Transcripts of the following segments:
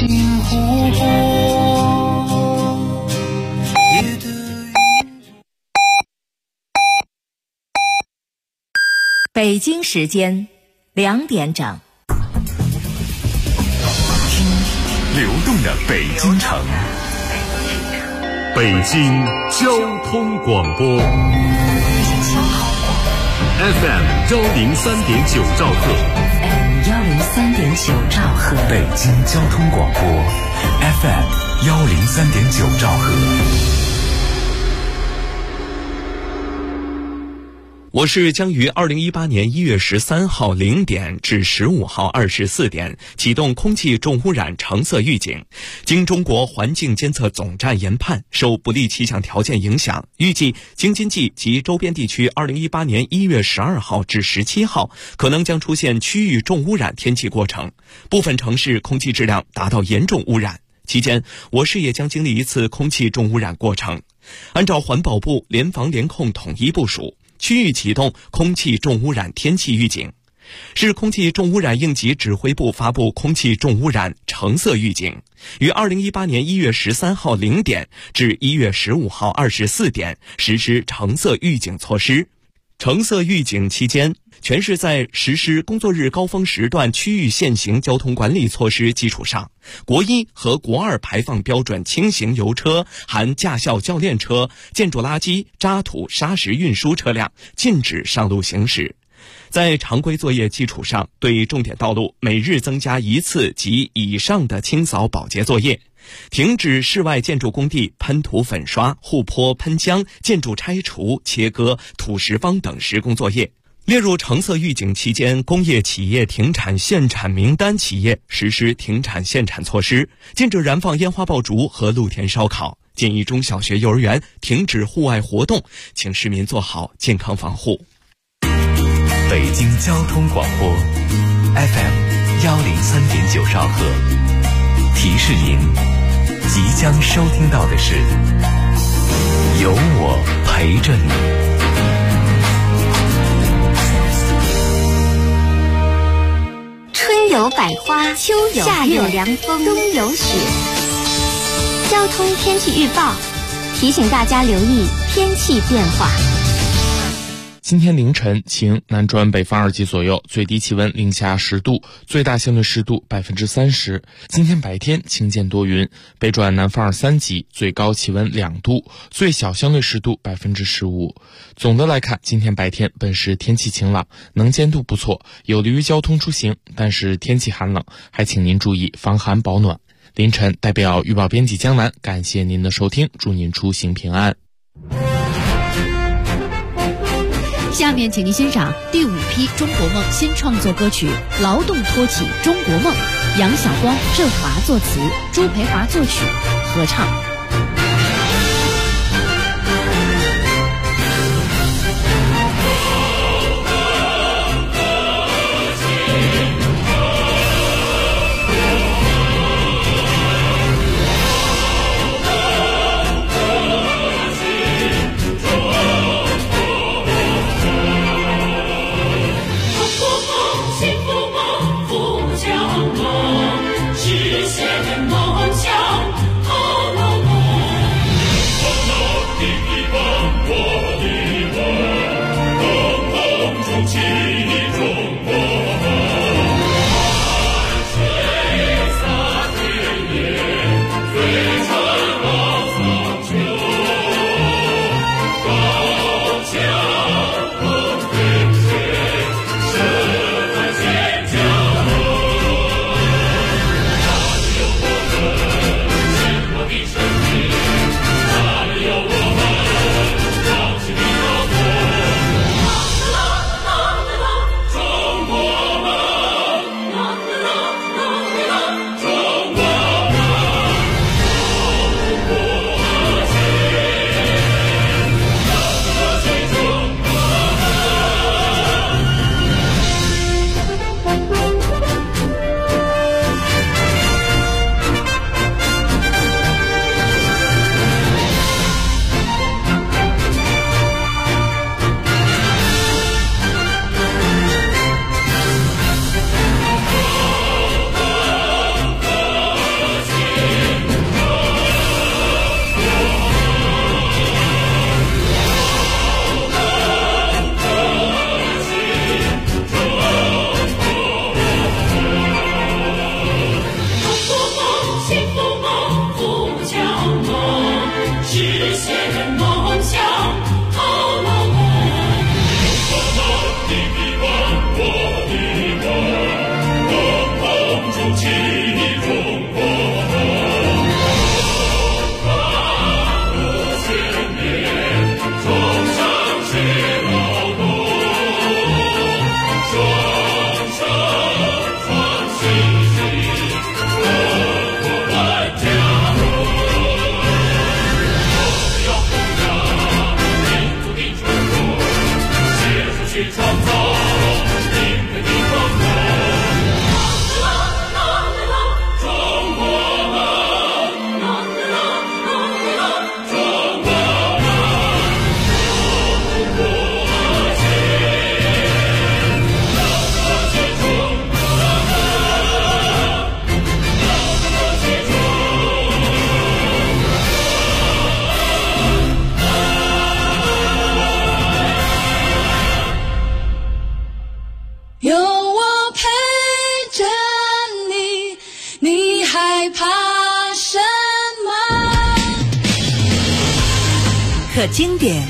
明湖泊。 北京时间2点整。 听流动的北京城，北京交通广播 FM 103.9兆赫， 103.9兆赫， 北京交通广播 FM 103.9兆赫。 我是将于2018年1月13号0点至15号24点启动空气重污染橙色预警。经中国环境监测总站研判，受不利气象条件影响，预计京津冀及周边地区2018年1月12号至17号可能将出现区域重污染天气过程，部分城市空气质量达到严重污染。期间，我市也将经历一次空气重污染过程。按照环保部联防联控统一部署，区域启动空气重污染天气预警。市空气重污染应急指挥部发布空气重污染橙色预警，于2018年1月13号0点至1月15号24点实施橙色预警措施。橙色预警期间，全市在实施工作日高峰时段区域限行交通管理措施基础上，国1和国2排放标准轻型油车含驾校教练车、建筑垃圾、渣土、砂石运输车辆禁止上路行驶。在常规作业基础上，对重点道路每日增加1次及以上的清扫保洁作业，停止室外建筑工地喷涂粉刷、护坡喷浆、建筑拆除、切割、土石方等施工作业。列入橙色预警期间，工业企业停产限产名单企业实施停产限产措施，禁止燃放烟花爆竹和露天烧烤，建议中小学幼儿园停止户外活动，请市民做好健康防护。 北京交通广播 FM 103.9兆赫，提示您即将收听到的是有我陪着你。 春有百花，秋有夏有凉风，冬有雪。交通天气预报提醒大家留意天气变化。 今天凌晨晴，南转北方2级左右，最低气温零下10度，最大相对湿度30%。今天白天晴间多云，北转南方3级，最高气温2度，最小相对湿度15%。总的来看，今天白天本市天气晴朗，能见度不错，有利于交通出行，但是天气寒冷，还请您注意防寒保暖。凌晨代表预报编辑江南，感谢您的收听，祝您出行平安。 下面请您欣赏第5批中国梦新创作歌曲《劳动托起中国梦》，杨晓光、郑华作词，朱培华作曲，合唱。 害怕什么？ 可经典，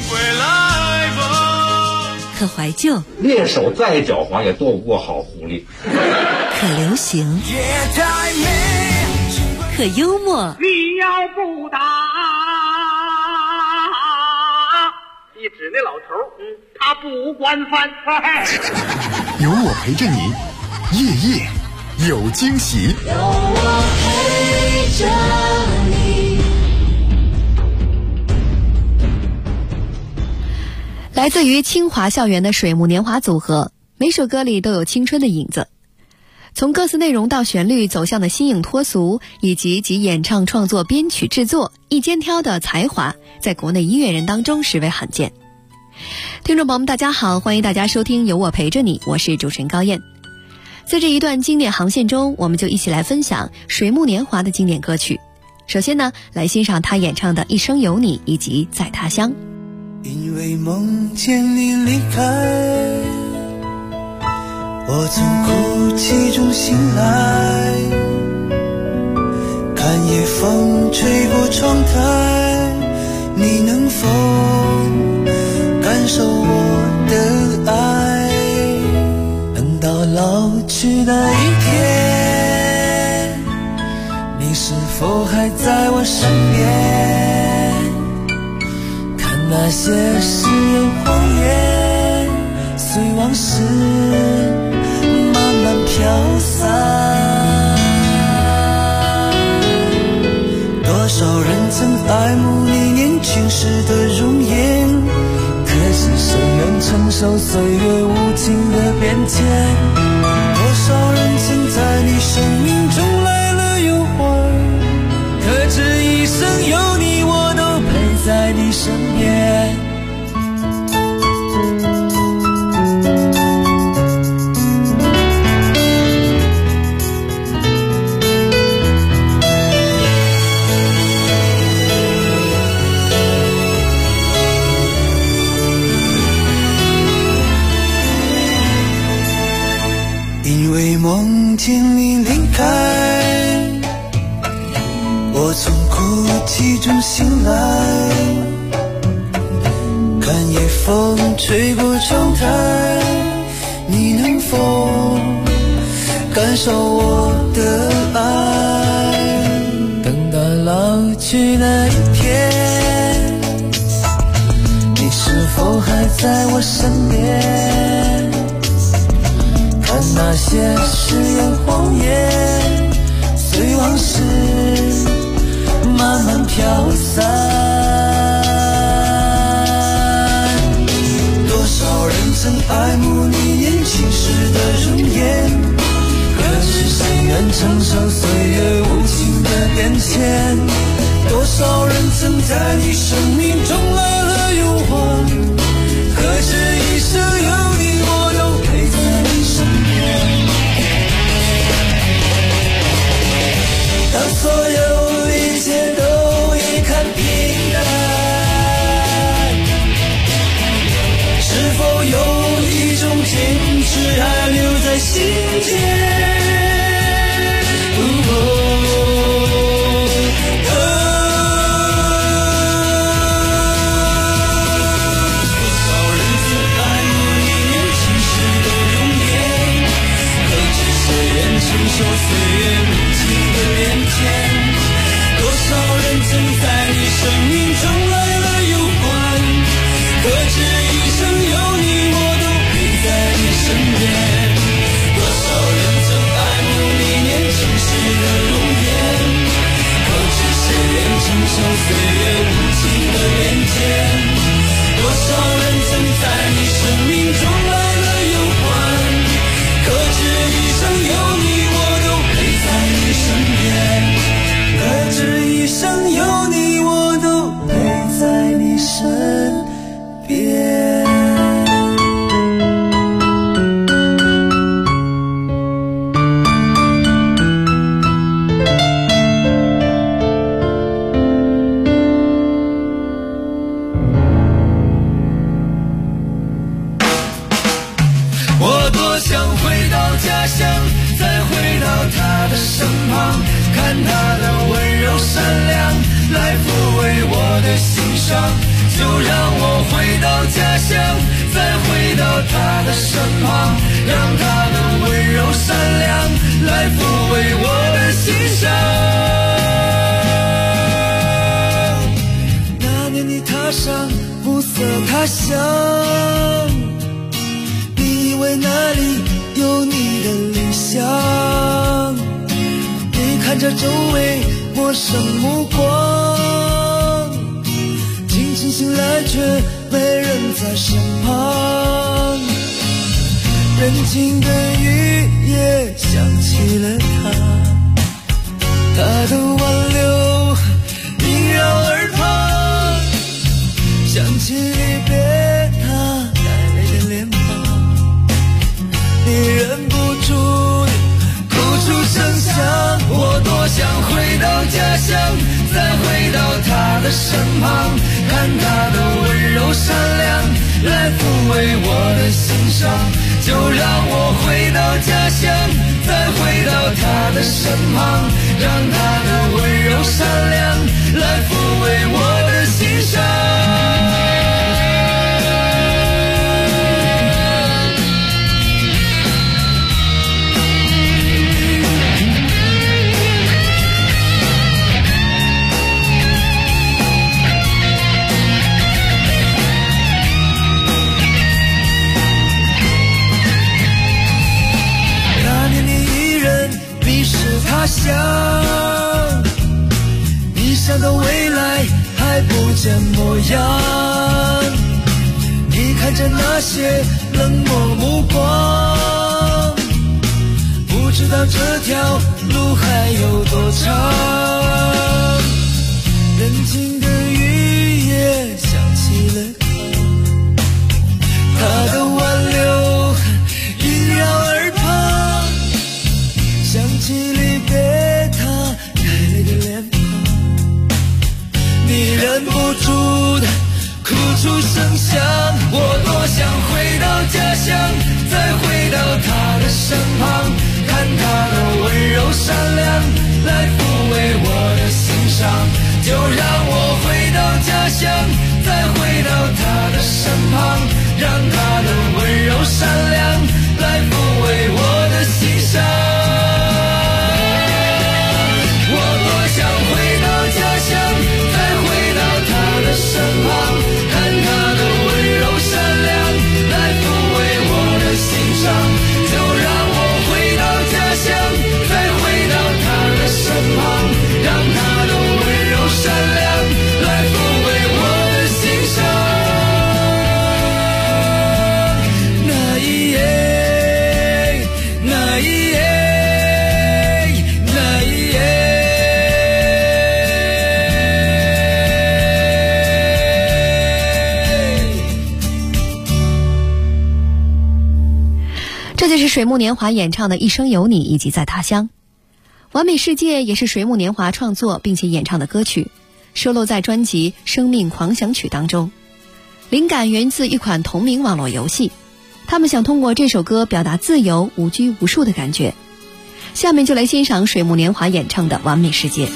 可怀旧， 猎手再狡猾也躲不过好狐狸。 可流行，可幽默。 你要不打，一指那老头，他不管饭菜。 有我陪着你，夜夜有惊喜。 有我陪着你。 来自于清华校园的水木年华组合，每首歌里都有青春的影子。从歌词内容到旋律走向的新颖脱俗，以及其演唱、创作、编曲、制作一肩挑的才华，在国内音乐人当中实为罕见。听众朋友们大家好，欢迎大家收听有我陪着你，我是主持人高燕。在这一段经典航线中，我们就一起来分享水木年华的经典歌曲。首先呢，来欣赏他演唱的《一生有你》以及《在他乡》。 因为梦见你离开，我从哭泣中醒来，看夜风吹过窗台，你能否感受我的爱？等到老去那一天，你是否还在我身边？那些誓言谎言，随往事慢慢飘散。多少人曾爱慕你年轻时的容颜，可是谁能承受岁月无情的变迁？多少人曾在你生命中来了又还，可这一生有你，我都陪在你身边。因为梦见你离开，我从哭泣中醒来，看夜风吹过窗台，你能否感受我的爱？等到老去那一天，你是否还在我身边？看那些誓言谎言，随往事慢慢飘散。多少人曾爱慕你年轻时的容颜，可是谁能承受岁月无情的变迁？多少人曾在你生命中来了又还，可这一生有你，我都陪在你身边。当所有一切都已看平淡，是否有一种坚持还留在心间？受岁月无情的变迁，多少人曾在你生命中来了又还，可这一生有你，我都陪在你身边。多少人身旁，让他的温柔善良来抚慰我的心伤。那年你踏上暮色他乡，你以为那里有你的理想，你看着周围陌生目光，清晨醒来却没人在身旁，人静的雨也想起了他的挽留萦绕耳旁，想起离别他带泪的脸庞，你忍不住哭出声响。我多想回到家乡，再回到他的身旁，看他的温柔善良来抚慰我的心伤。就让我回到家乡，再回到他的身旁，让他的温柔善良来抚慰我的心伤。他乡，你想到未来还不见模样，你看着那些冷漠目光，不知道这条路还有多长。人静的雨也想起了他的挽留萦绕耳旁，想起离别他带泪的脸庞，你忍不住的哭出声响。我多想回到家乡，再回到他的身旁，看他的温柔善良来抚慰我的心伤。就让我回到家乡，再回到他的身旁，让他的温柔善良来抚慰我的心伤。我多想回到家乡，再回到他的身旁，看他的温柔善良来抚慰我的心伤。就让我回到家乡，再回到他的身旁，让他的温柔善良来抚慰我的心伤。那一夜，那一夜，那一夜。 这就是水木年华演唱的《一生有你》以及《在他乡》。完美世界也是水木年华创作并且演唱的歌曲，收录在专辑《生命狂想曲》当中。灵感源自一款同名网络游戏，他们想通过这首歌表达自由、无拘无束的感觉。下面就来欣赏水木年华演唱的《完美世界》。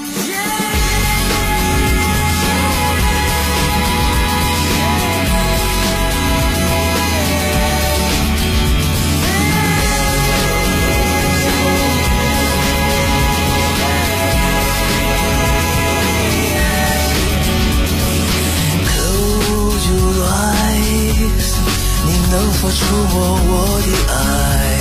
能否触摸我的爱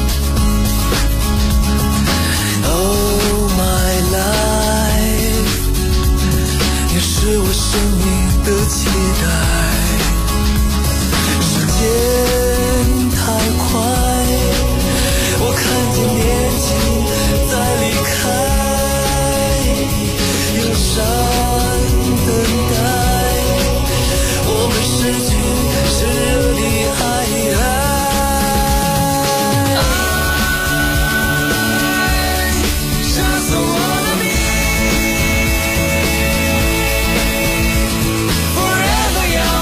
Oh my life 你是我生命的期待时间太快我看见年纪在离开忧伤等待我们失去是热的Forever young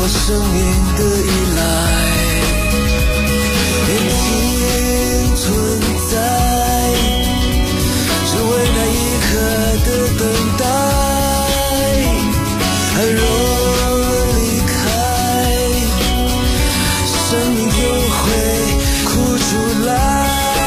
我生命的依赖。年轻存在，只为那一刻的等待。若离开，生命就会哭出来。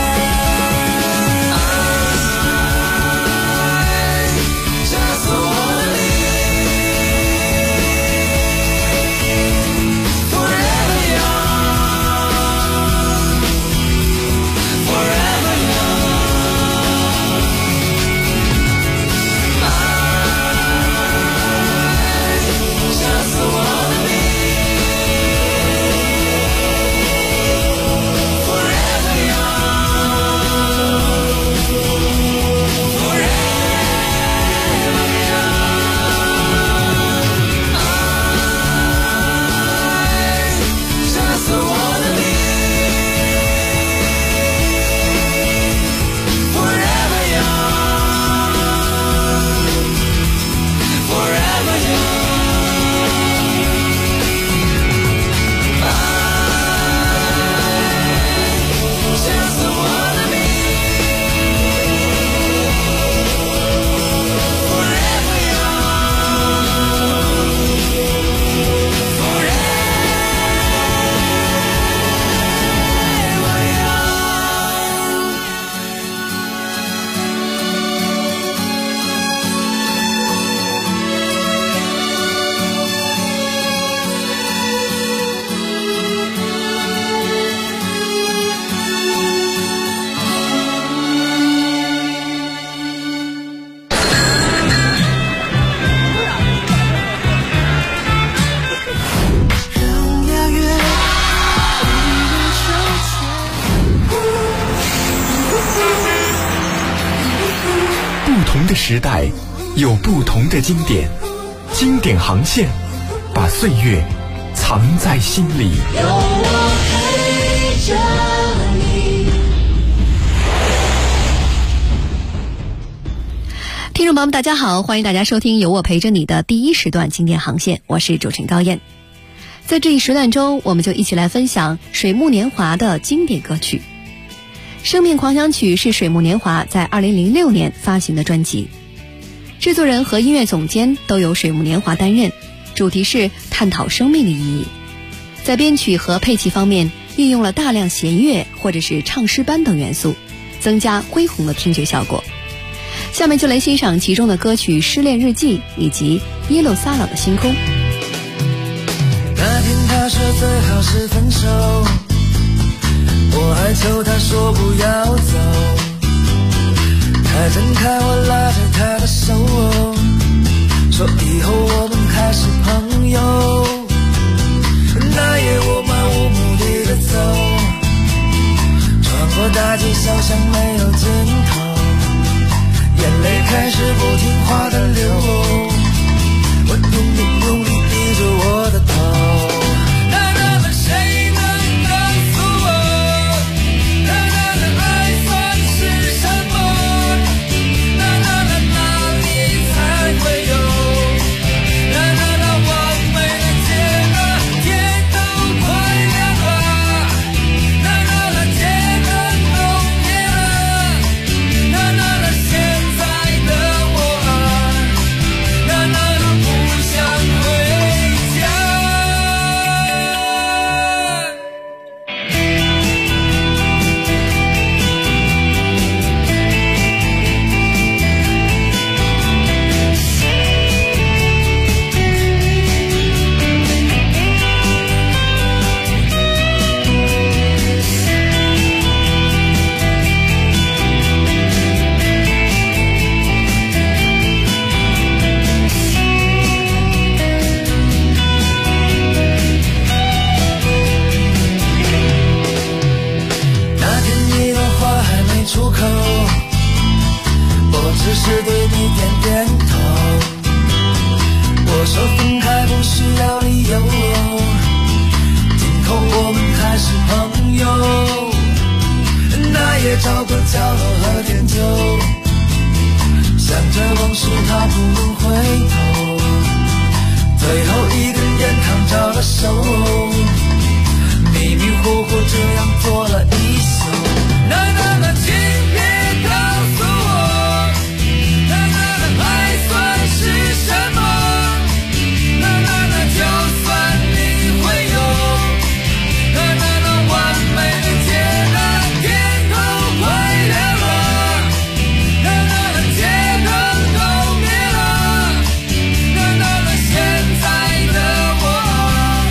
时代有不同的经典，经典航线把岁月藏在心里。 有我陪着你。 听众朋友们，大家好，欢迎大家收听由我陪着你的第一时段经典航线，我是主持人高燕。在这一时段中，我们就一起来分享水木年华的经典歌曲。生命狂想曲是水木年华在2006年发行的专辑，制作人和音乐总监都由水木年华担任，主题是探讨生命的意义。在编曲和配器方面运用了大量弦乐或者是唱诗班等元素，增加恢宏的听觉效果。下面就来欣赏其中的歌曲《失恋日记》以及《耶路撒冷的星空》。 那天他说最好是分手，我还求他说不要走，他睁开我拉着他的手，说以后我们还是朋友。那夜我漫无目的的走，穿过大街小巷没有尽头，眼泪开始不听话的流，我用力用力低着我的头。 个手，迷迷糊糊这样做了一宿。那请别告诉我，那还算是什么？那就算你会有那完美的街，那天空快亮了，那街灯都灭了，那现在的我，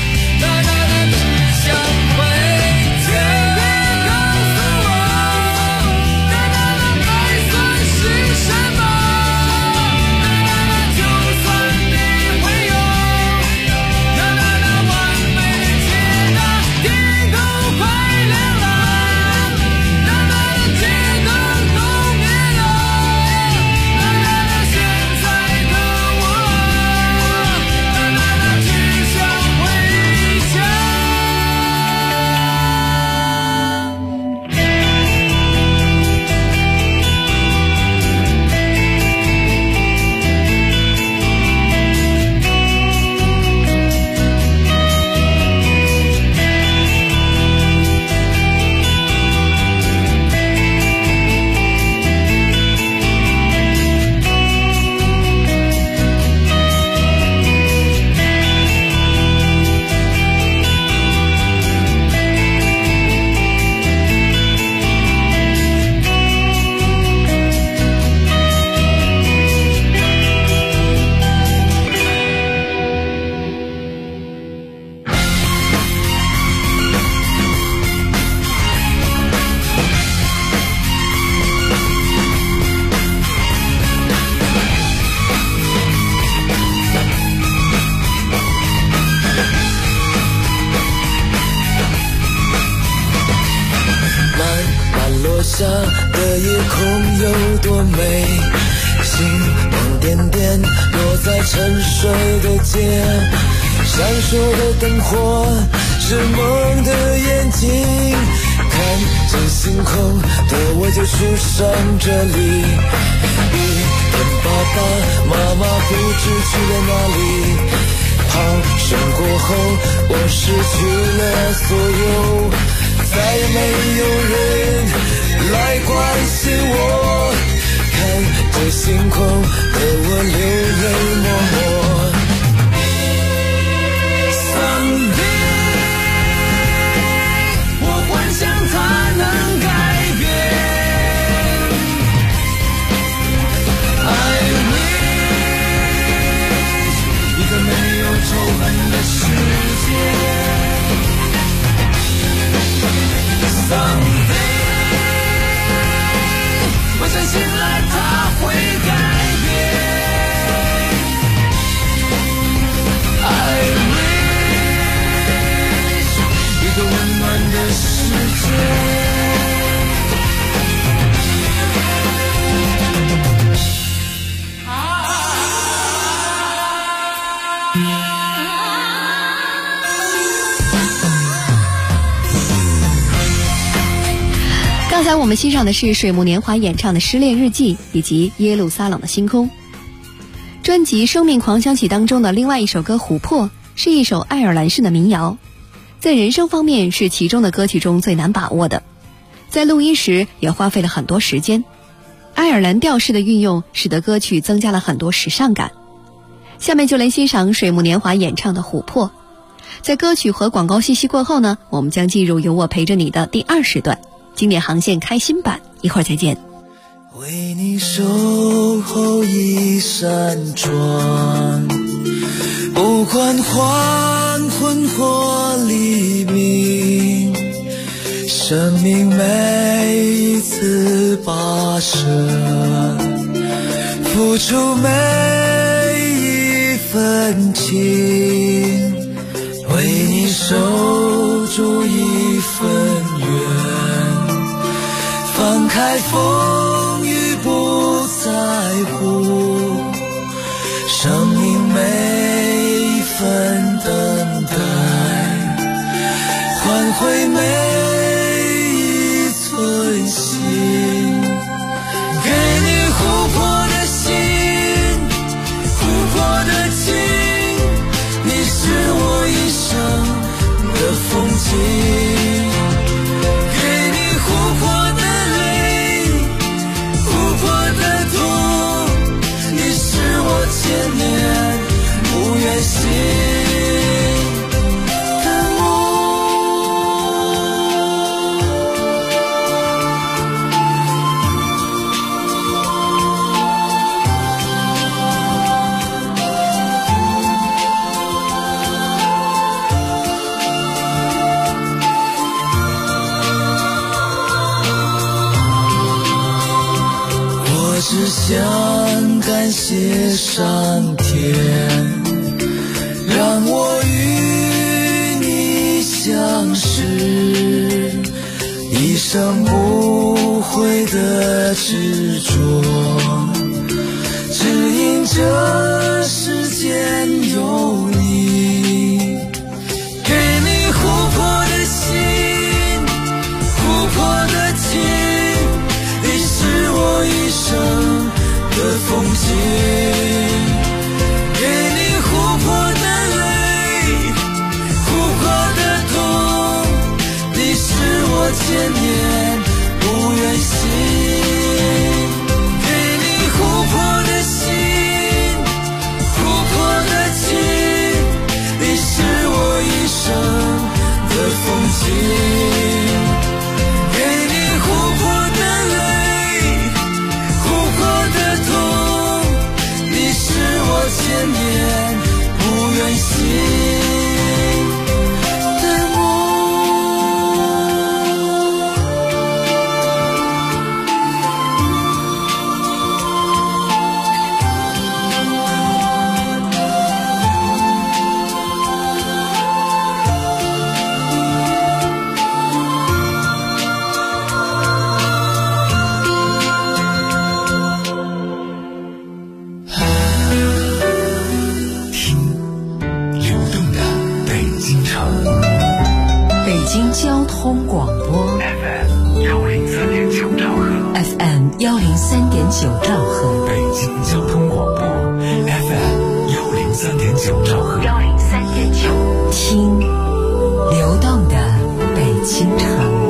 只想回家。别告诉我，那还算是什么？就算你会有那完美的街，那天空快亮了，那街灯都灭了，现在的我，只想回家。下的夜空有多美，星光点点落在沉睡的街，闪烁的灯火是梦的眼睛，看着星空的我就出生这里，一天爸爸妈妈不知去了哪里，炮声过后我失去了所有，再也没有人来关心我，看着星空的我流泪默默。Someday 我幻想它能改变， I wish 一个没有仇恨的世界。Someday我相信来它会改变。I wish 一个温暖的世界。 刚才我们欣赏的是水木年华演唱的《失恋日记》以及《耶路撒冷的星空》。专辑《生命狂想曲》当中的另外一首歌《琥珀》是一首爱尔兰式的民谣，在人声方面是其中的歌曲中最难把握的，在录音时也花费了很多时间。爱尔兰调式的运用使得歌曲增加了很多时尚感。下面就来欣赏水木年华演唱的《琥珀》。在歌曲和广告信息过后呢，我们将进入由我陪着你的第2时段经典航线开心版，一会儿再见。 为你守候一扇窗，不管黄昏或黎明，生命每一次跋涉，付出每一份情，为你守住一份缘，放开风雨不在乎，生命每一份等待，换回每一寸心，给你琥珀的心，琥珀的情，你是我一谢上天，让我与你相识，一生不悔的执着，只因这世间有你，给你琥珀的心，琥珀的情，你是我一生的风景，给你琥珀的泪，琥珀的痛，你是我千年不愿醒，给你琥珀的心，琥珀的情，你是我一生的风景，给你琥珀的泪，琥珀的痛，你是我千年不愿醒的梦。 北京交通广播 FM 103.9兆赫 FM 103.9兆赫， 北京交通广播 FM 103.9兆赫 103.9，听流动的北京城。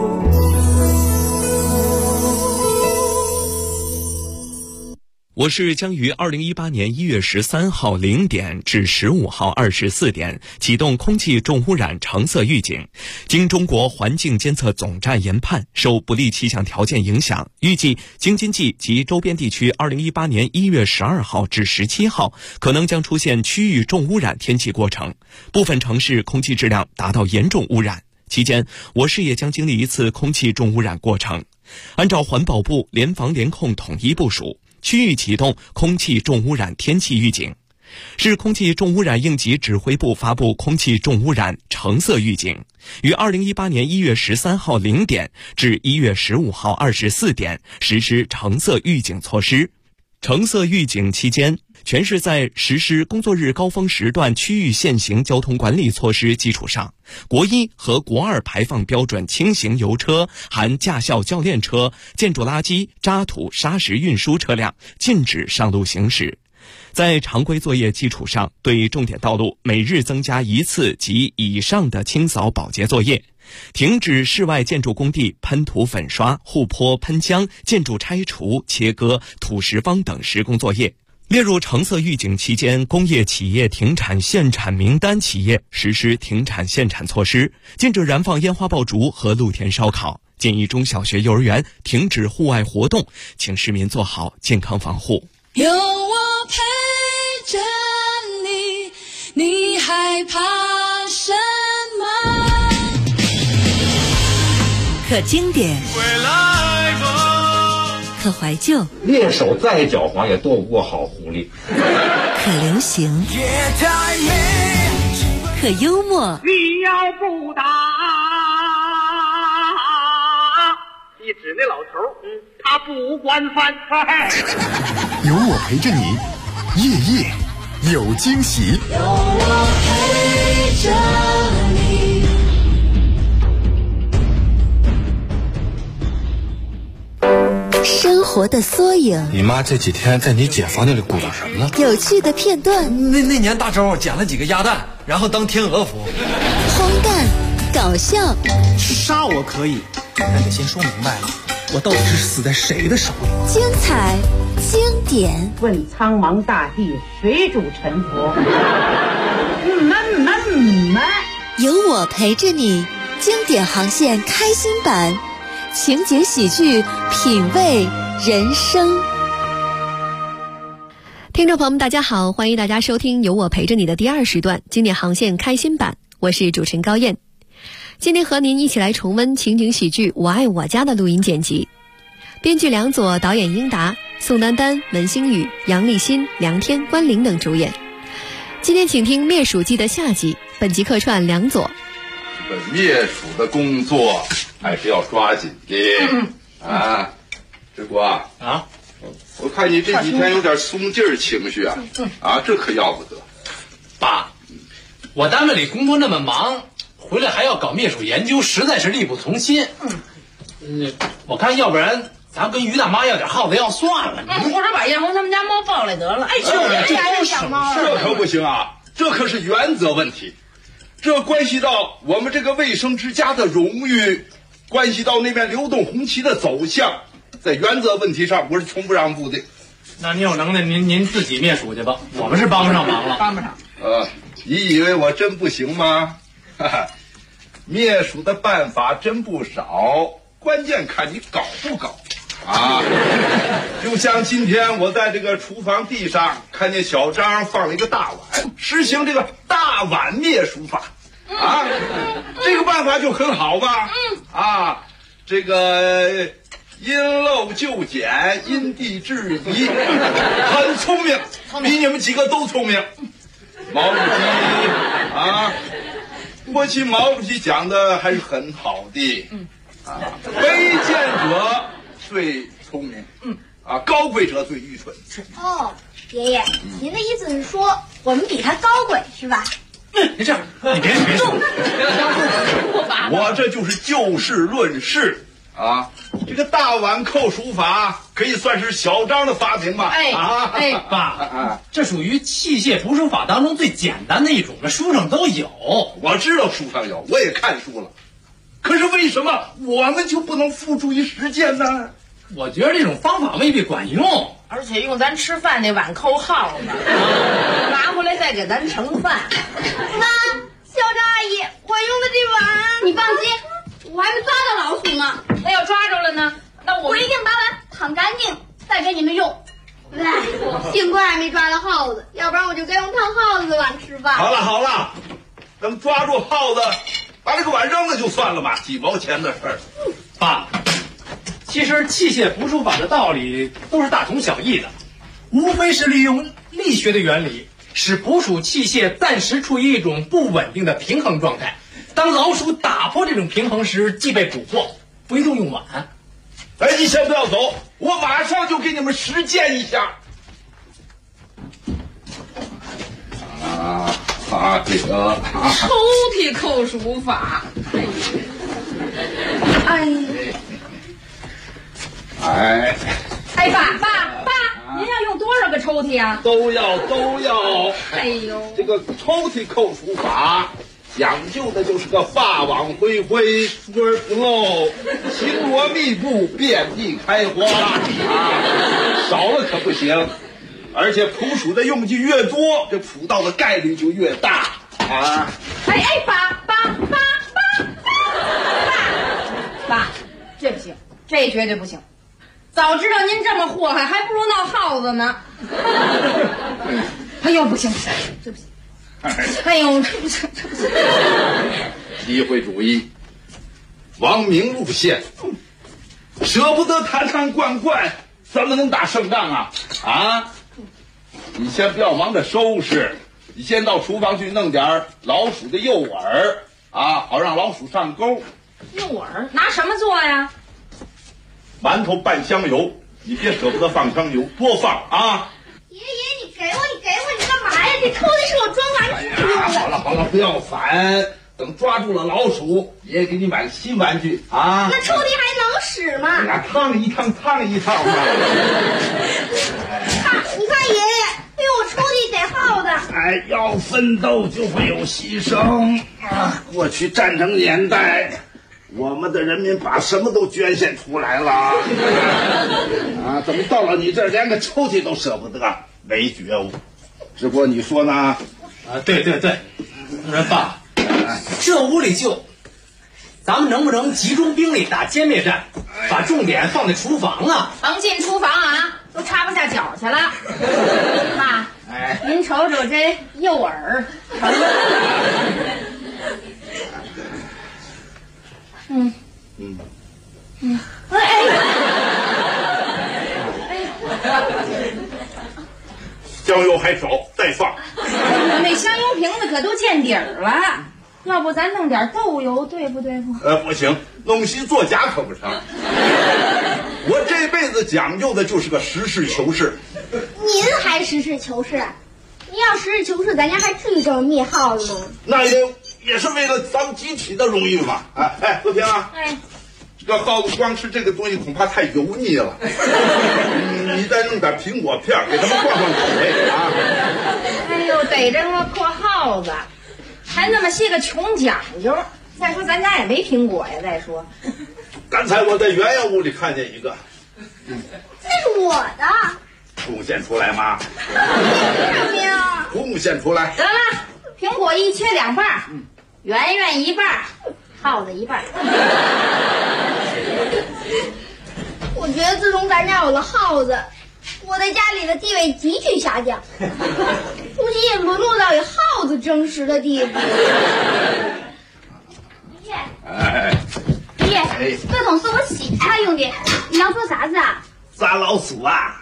我是将于2018年1月13号0点至15号24点启动空气重污染橙色预警。经中国环境监测总站研判，受不利气象条件影响，预计京津冀及周边地区2018年1月12号至17号可能将出现区域重污染天气过程，部分城市空气质量达到严重污染。期间，我市也将经历一次空气重污染过程。按照环保部联防联控统一部署，区域启动空气重污染天气预警。市空气重污染应急指挥部发布空气重污染橙色预警，于2018年1月13号0点至1月15号24点实施橙色预警措施。橙色预警期间，全市在实施工作日高峰时段区域限行交通管理措施基础上，国一和国二排放标准轻型油车含驾校教练车、建筑垃圾、渣土、砂石运输车辆禁止上路行驶。在常规作业基础上，对重点道路每日增加1次及以上的清扫保洁作业，停止室外建筑工地喷涂粉刷、护坡喷浆、建筑拆除、切割、土石方等施工作业。列入橙色预警期间工业企业停产限产名单企业实施停产限产措施，禁止燃放烟花爆竹和露天烧烤，建议中小学幼儿园停止户外活动，请市民做好健康防护。 有我陪着你，你害怕什么？ 可经典，可怀旧， 猎手再狡猾也斗不过好狐狸。 可流行，可幽默。 你要不打，一指那老头，他不惯犯。 有我陪着你，夜夜有惊喜。 有我陪着你。 生活的缩影， 你妈这几天在你姐房间里鼓捣什么呢？ 有趣的片段。 那年大周捡了几个鸭蛋，然后当天鹅服。 荒诞，搞笑。 杀我可以，但得先说明白了，我到底是死在谁的手里？ 精彩，经典。 问苍茫大地，谁主沉浮？ 有我陪着你，经典航线开心版。情节喜剧，品味人生。听众朋友们大家好，欢迎大家收听有我陪着你的第2时段经典航线开心版，我是主持人高燕。今天和您一起来重温情景喜剧《我爱我家》的录音剪辑，编剧梁左，导演英达， 宋丹丹、文星宇、杨立新、梁天、关凌等主演。今天请听灭鼠记的下集，本集客串梁左。 这个灭鼠的工作还是要抓紧的啊，志国啊，我看你这几天有点松劲儿情绪啊，这可要不得。 爸，我单位里工作那么忙，回来还要搞灭鼠研究，实在是力不从心。我看要不然咱跟于大妈要点耗子药算了。 或者把艳红他们家猫抱来得了。 这可不行啊，这可是原则问题，这关系到我们这个卫生之家的荣誉，关系到那边流动红旗的走向，在原则问题上我是从不让步的。 那您有能耐您自己灭鼠去吧，我们是帮不上忙了。 帮不上。 你以为我真不行吗？灭鼠的办法真不少，关键看你搞不搞啊！就像今天我在这个厨房地上看见小张放了一个大碗，实行这个大碗灭鼠法啊，这个办法就很好吧？这个因漏就减，因地制宜，很聪明，比你们几个都聪明。毛主席过去毛主席讲的还是很好的，卑贱者最聪明，高贵者最愚蠢。 哦，爷爷，您的意思是说我们比他高贵是吧？ 你这样，你别说， 我这就是就事论事啊。这个大碗扣鼠法可以算是小张的发明吧？ 爸，这属于器械捕鼠法当中最简单的一种，这书上都有。 我知道书上有，我也看书了。可是为什么我们就不能付诸于实践呢？ 我觉得这种方法未必管用， 而且用咱吃饭那碗扣耗子，拿回来再给咱盛饭。 妈，小张阿姨，我用的这碗，你放心，我还没抓到老鼠呢。 那要抓着了呢？那我一定把碗躺干净，再给你们用。幸亏还没抓到耗子，要不然我就该用烫耗子的碗吃饭。 好了，等抓住耗子，把这个碗扔了就算了吧，几毛钱的事儿。 爸，其实器械捕鼠法的道理都是大同小异的，无非是利用力学的原理，使捕鼠器械暂时处于一种不稳定的平衡状态。当老鼠打破这种平衡时，即被捕获，不用用碗。 你先不要走，我马上就给你们实践一下。这个抽屉扣鼠法。爸，您要用多少个抽屉啊？ 都要。 这个抽屉扣鼠法讲究的就是个发网恢恢，疏而不漏，星罗密布，遍地开花少了可不行。而且捕鼠的用具越多，这捕到的概率就越大爸，这不行，这绝对不行。早知道您这么祸害，还不如闹耗子呢。不行，这不行。这不行。 机会主义，王明路线，舍不得坛坛罐罐，怎么能打胜仗啊？你先不要忙着收拾，你先到厨房去弄点老鼠的诱饵好让老鼠上钩。 诱饵拿什么做呀？ 馒头拌香油，你别舍不得放香油，多放爷爷，你给我，你干嘛呀？这抽屉是我装玩具用的。 好了，不要烦，等抓住了老鼠，爷爷给你买个新玩具那抽屉还能使吗？ 烫一趟嘛。 你看爷爷，我抽屉得耗子。 要奋斗就会有牺牲过去战争年代，我们的人民把什么都捐献出来了怎么到了你这儿连个抽屉都舍不得，没觉悟。只不过你说呢？ 对。爸，这屋里咱们能不能集中兵力打歼灭战，把重点放在厨房啊？ 甭进厨房都插不下脚去了。爸，您瞅瞅这诱饵。 香油还少，再放。 那香油瓶子可都见底儿了，要不咱弄点豆油对不对付？ 不行，弄虚作假可不成。我这辈子讲究的就是个实事求是。 您还实事求是？您要实事求是，咱家还至于这么灭耗子吗？ 那也是为了咱们集体的荣誉嘛。哎，和平啊，这个耗子光吃这个东西恐怕太油腻了。你再弄点苹果片给他们换换口味啊。 哎呦，逮着个破耗子，还那么些个穷讲究。再说咱家也没苹果呀。再说， 刚才我在鸳鸯屋里看见一个， 那是我的。 贡献出来吗？ 什么呀？ 贡献出来。 得了，苹果一切2半，圆圆一半，耗子一半。 我觉得自从咱家有了耗子，我在家里的地位急剧下降，估计也沦落到与耗子争食的地步。爷，这桶是我洗的，兄弟，你要做啥子啊？ 抓老鼠啊！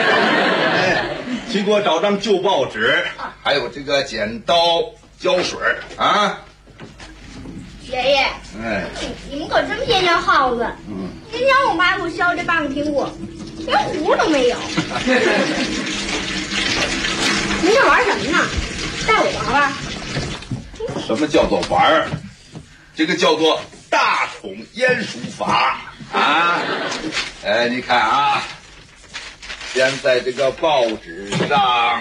去给我找张旧报纸，还有这个剪刀、胶水啊！ 爷爷，你们可真偏见耗子。今天我妈给我削这半个苹果，连核都没有。您这玩什么呢？带我玩玩？ 什么叫做玩？这个叫做大宠鼹鼠法啊！你看啊，先在这个报纸上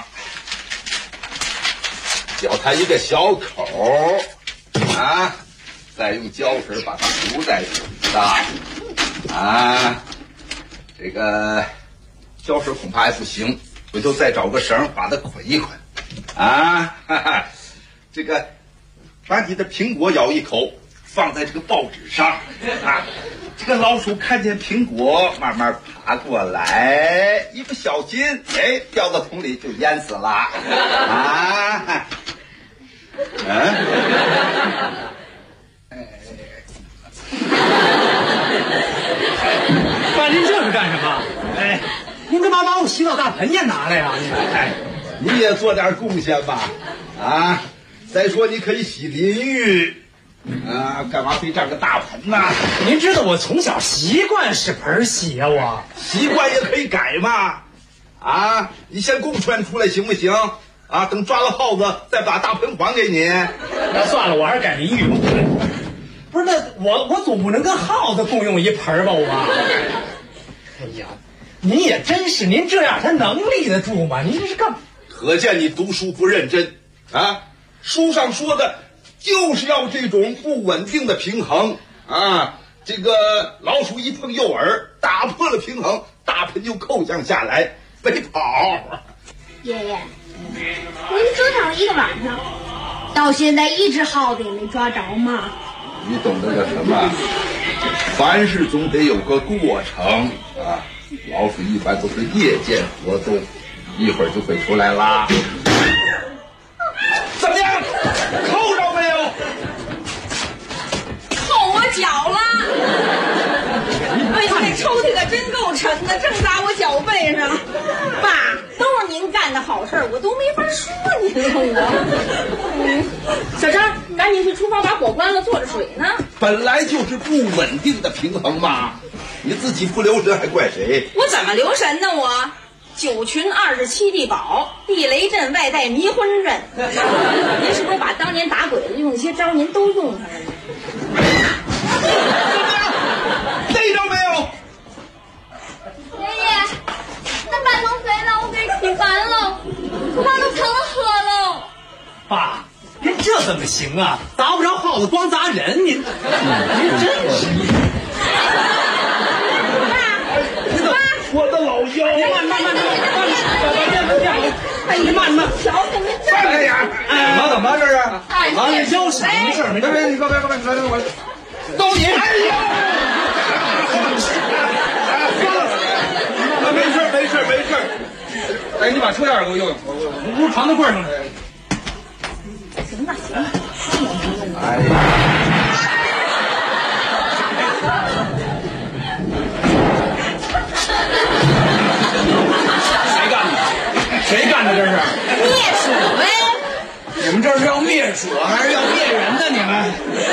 绞它一个小口啊，再用胶水把它糊在纸上啊。这个胶水恐怕还不行，回头再找个绳把它捆一捆啊。哈哈，这个把你的苹果咬一口，放在这个报纸上啊。这个老鼠看见苹果，慢慢爬过来，一不小心，掉到桶里就淹死了啊！ 爸，您这是干什么？您干嘛把我洗澡大盆也拿来呀？ 你也做点贡献吧，啊！再说你可以洗淋浴。干嘛非占个大盆呢？ 您知道我从小习惯使盆洗啊，我习惯也可以改嘛。啊，你先供出来行不行？啊，等抓了耗子再把大盆还给你。 那算了，我还是改淋浴吧。不是，那我总不能跟耗子共用一盆吧？我。哎呀，您也真是，您这样他能立得住吗？您这是干嘛？ 可见你读书不认真啊！书上说的就是要这种不稳定的平衡啊！这个老鼠一碰诱饵，打破了平衡，大盆就扣降下来，飞跑。 爷爷，您折腾了一个晚上，到现在一只耗子也没抓着吗？ 你懂得个什么？凡事总得有个过程啊！老鼠一般都是夜间活动，一会儿就会出来啦。怎么样？扣着没有？ 扣我脚了！哎呦，那抽屉可真够沉的，正砸我脚背上。爸，都是您干的好事，我都没法说您了。小张，赶紧去厨房把火关了，做着水呢。 本来就是不稳定的平衡嘛，你自己不留神还怪谁？ 我怎么留神呢？我9群27地保，地雷阵外带迷魂阵。您是不是把当年打鬼子用那些招您都用上了呢？ 逮着没有？ 爷爷，那半桶水让我给洗完了，恐怕都成了河了。 爸，您这怎么行啊？砸不着耗子，光砸人，您真是。 我的老腰！ 慢，慢， 瞧怎么这哎呀，怎么这是？ 这腰闪没事没事。 你别，我都你！哎呀！没事。哎，你把车钥匙给我用用，我屋床头柜上。 行了。 哎呀！ 谁干的？这是？ 这是要灭者还是要灭人呢？你们？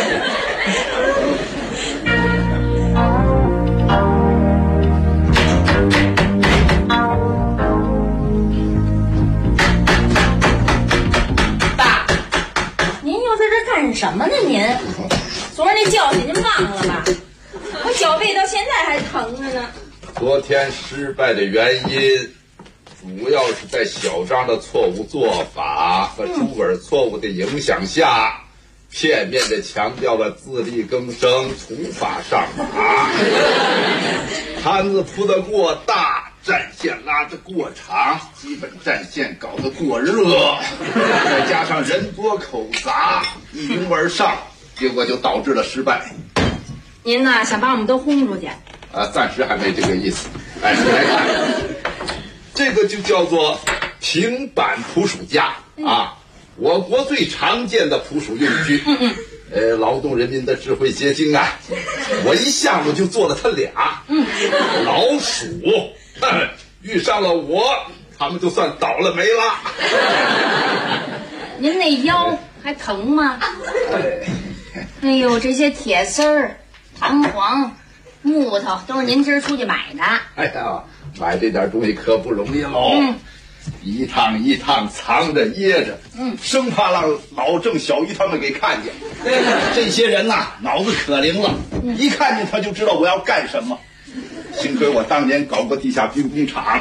爸，您又在这干什么呢？您昨儿那教训您忘了吧？我脚背到现在还疼着呢。 昨天失败的原因，主要是在小张的错误做法和朱尔错误的影响下，片面的强调了自力更生、土法上马，摊子铺得过大，战线拉得过长，基本战线搞得过热，再加上人多口杂，一拥而上，结果就导致了失败。 您呢，想把我们都轰出去？ 暂时还没这个意思。哎，你来看，这个就叫做平板捕鼠夹啊，我国最常见的捕鼠用具。劳动人民的智慧结晶啊！我一项目就做了它俩。老鼠，遇上了我，他们就算倒了霉了。 您那腰还疼吗？哎呦，这些铁丝儿、弹簧、木头都是您今儿出去买的。 哎呀，买这点东西可不容易喽。一趟一趟藏着掖着，生怕让老郑、小鱼他们给看见。这些人呐，脑子可灵了，一看见他就知道我要干什么。幸亏我当年搞过地下兵工厂，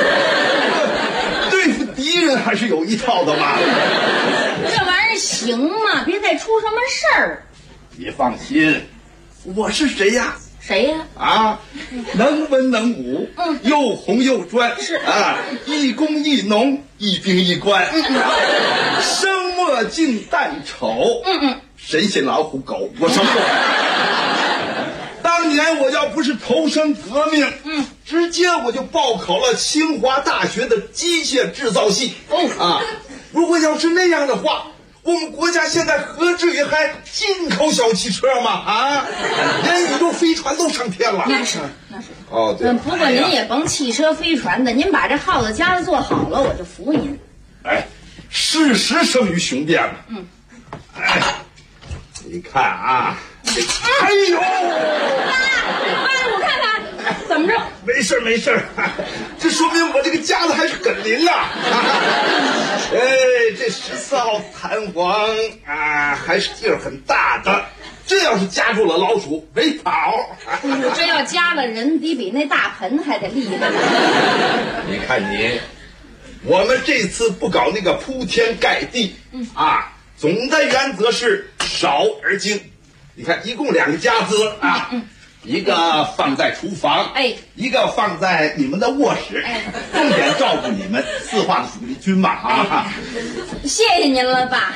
对付敌人还是有一套的嘛。 这玩意儿行吗？别再出什么事儿。 你放心，我是谁呀？ 谁呀？ 啊，能文能武，又红又专， 是啊，一工一农，一兵一官，生墨净淡丑，神仙老虎狗，我什么都。当年我要不是投身革命，直接我就报考了清华大学的机械制造系。如果要是那样的话，我们国家现在何至于还进口小汽车吗？啊，连宇宙飞船都上天了。 那是。 哦，对。 不过您也甭汽车飞船的，您把这耗子夹子做好了，我就服您。 哎，事实胜于雄辩嘛。哎，你看啊，哎呦， 我看看怎么着？ 没事没事，这说明我这个夹子还是很灵啊。哎，这14号弹簧啊，还是劲儿很大的。这要是夹住了老鼠，没跑。 这要夹了人，得比那大盆还得厉害。 你看你，我们这次不搞那个铺天盖地，总的原则是少而精。你看，一共2个夹子啊。一个放在厨房，一个放在你们的卧室，重点照顾你们4化的主力军嘛啊！ 谢谢您了，爸。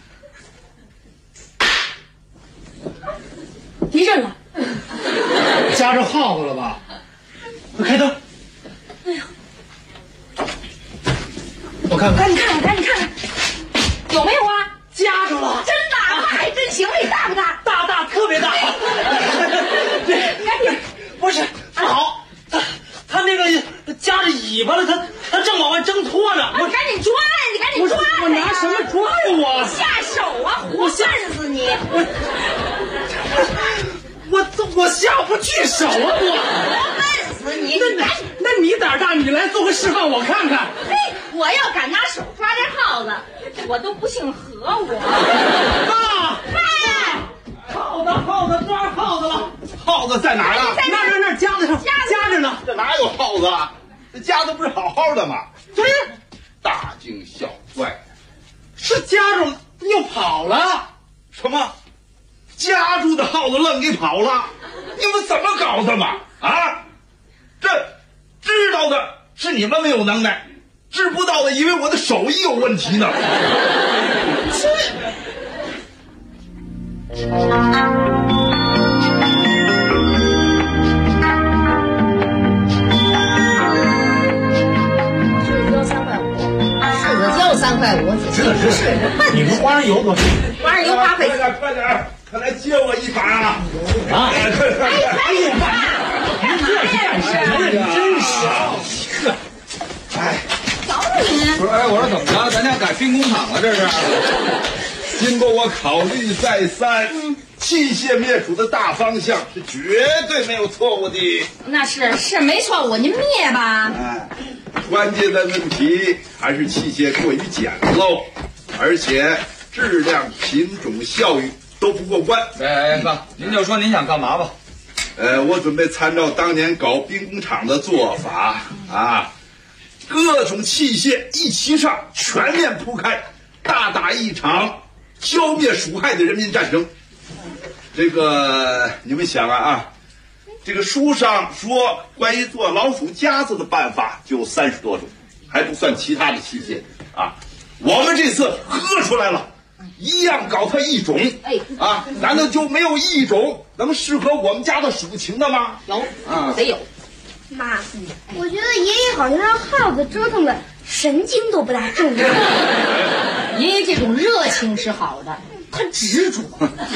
地震了， 夹着耗子了吧？快开灯！ 哎呦， 我看看， 赶紧看看，赶紧看看，有没有啊？ 夹住了， 真大吗？还真行，这大不大？ 大，特别大。 赶紧， 不是，好，他那个夹着尾巴了，他正往外挣脱呢。 我赶紧抓呀！你赶紧抓呀！ 我拿什么抓呀？我下手啊！活绊死你！ 我下不去手啊！ 活绊死你！ 那你胆大，你来做个示范，我看看。 嘿，我要敢拿手抓这耗子，我都不姓何。 爸，耗子抓耗子了。 耗子在哪儿啊？ 那夹子上夹着呢。 这哪有耗子啊？这夹子不是好好的吗？ 对， 大惊小怪， 是夹住了又跑了。 什么？夹住的耗子愣给跑了？你们怎么搞的嘛？啊，这知道的是你们没有能耐，知不道的以为我的手艺有问题呢。 3块5， 是，你们花生油多少？ 花生油8块钱。 快点，快来接我一把啊！ 快！ 哎呀，爸，干嘛呀？ 真是， 哎， 早点你？ 不是，哎，我说怎么着？咱家改兵工厂了，这是？ 经过我考虑再三，器械灭鼠的大方向是绝对没有错误的。 那是没错误，您灭吧。 哎，关键的问题还是器械过于简陋，而且质量、品种、效益都不过关。 哎，哥，您就说您想干嘛吧？ 我准备参照当年搞兵工厂的做法啊，各种器械一齐上，全面铺开，大打一场消灭鼠害的人民战争。这个你们想啊，这个书上说关于做老鼠夹子的办法就有30多种，还不算其他的器械啊。我们这次喝出来了，一样搞它一种啊，难道就没有一种能适合我们家的鼠情的吗？ 有啊，得有。 妈，我觉得爷爷好像让耗子折腾的神经都不大正常。 爷爷这种热情是好的，他执着。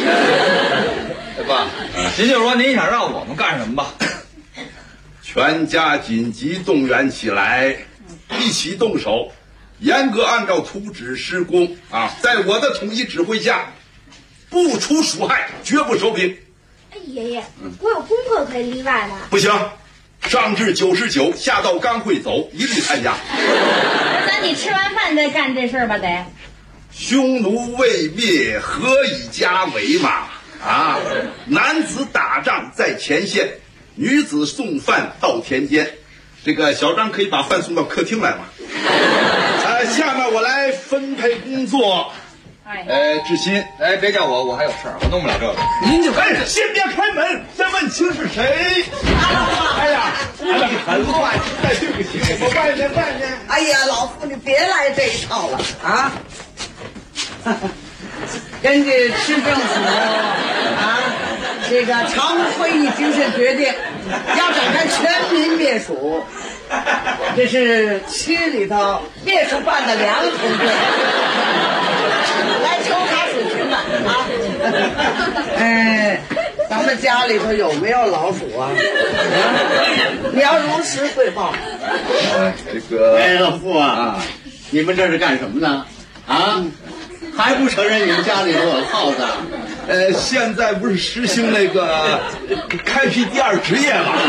爸，您就说您想让我们干什么吧？ 全家紧急动员起来，一起动手，严格按照图纸施工啊！在我的统一指挥下，不出鼠害，绝不收兵。 哎，爷爷，我有功课可以例外的。 不行，上至99，下到刚会走，一律参加。 那你吃完饭再干这事儿吧，得。 匈奴未灭，何以家为嘛？啊，男子打仗在前线，女子送饭到田间。这个小张可以把饭送到客厅来吗？下面我来分配工作。志新， 哎，别叫我还有事儿，我弄不了这个。 您就先别开门，先问清是谁。哎呀，很坏，实在对不起，我外面。 哎呀，老夫你别来这一套了啊！根据市政府这个常务会议精神决定，要展开全民灭鼠。这是区里头灭鼠办的良同志，来抽查鼠群吧啊！咱们家里头有没有老鼠啊？你要如实汇报。 老傅啊，你们这是干什么呢？啊？还不承认你们家里头有耗子？ 现在不是实行那个开辟第二职业吗？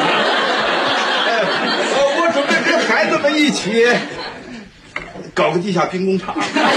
我准备跟孩子们一起搞个地下兵工厂，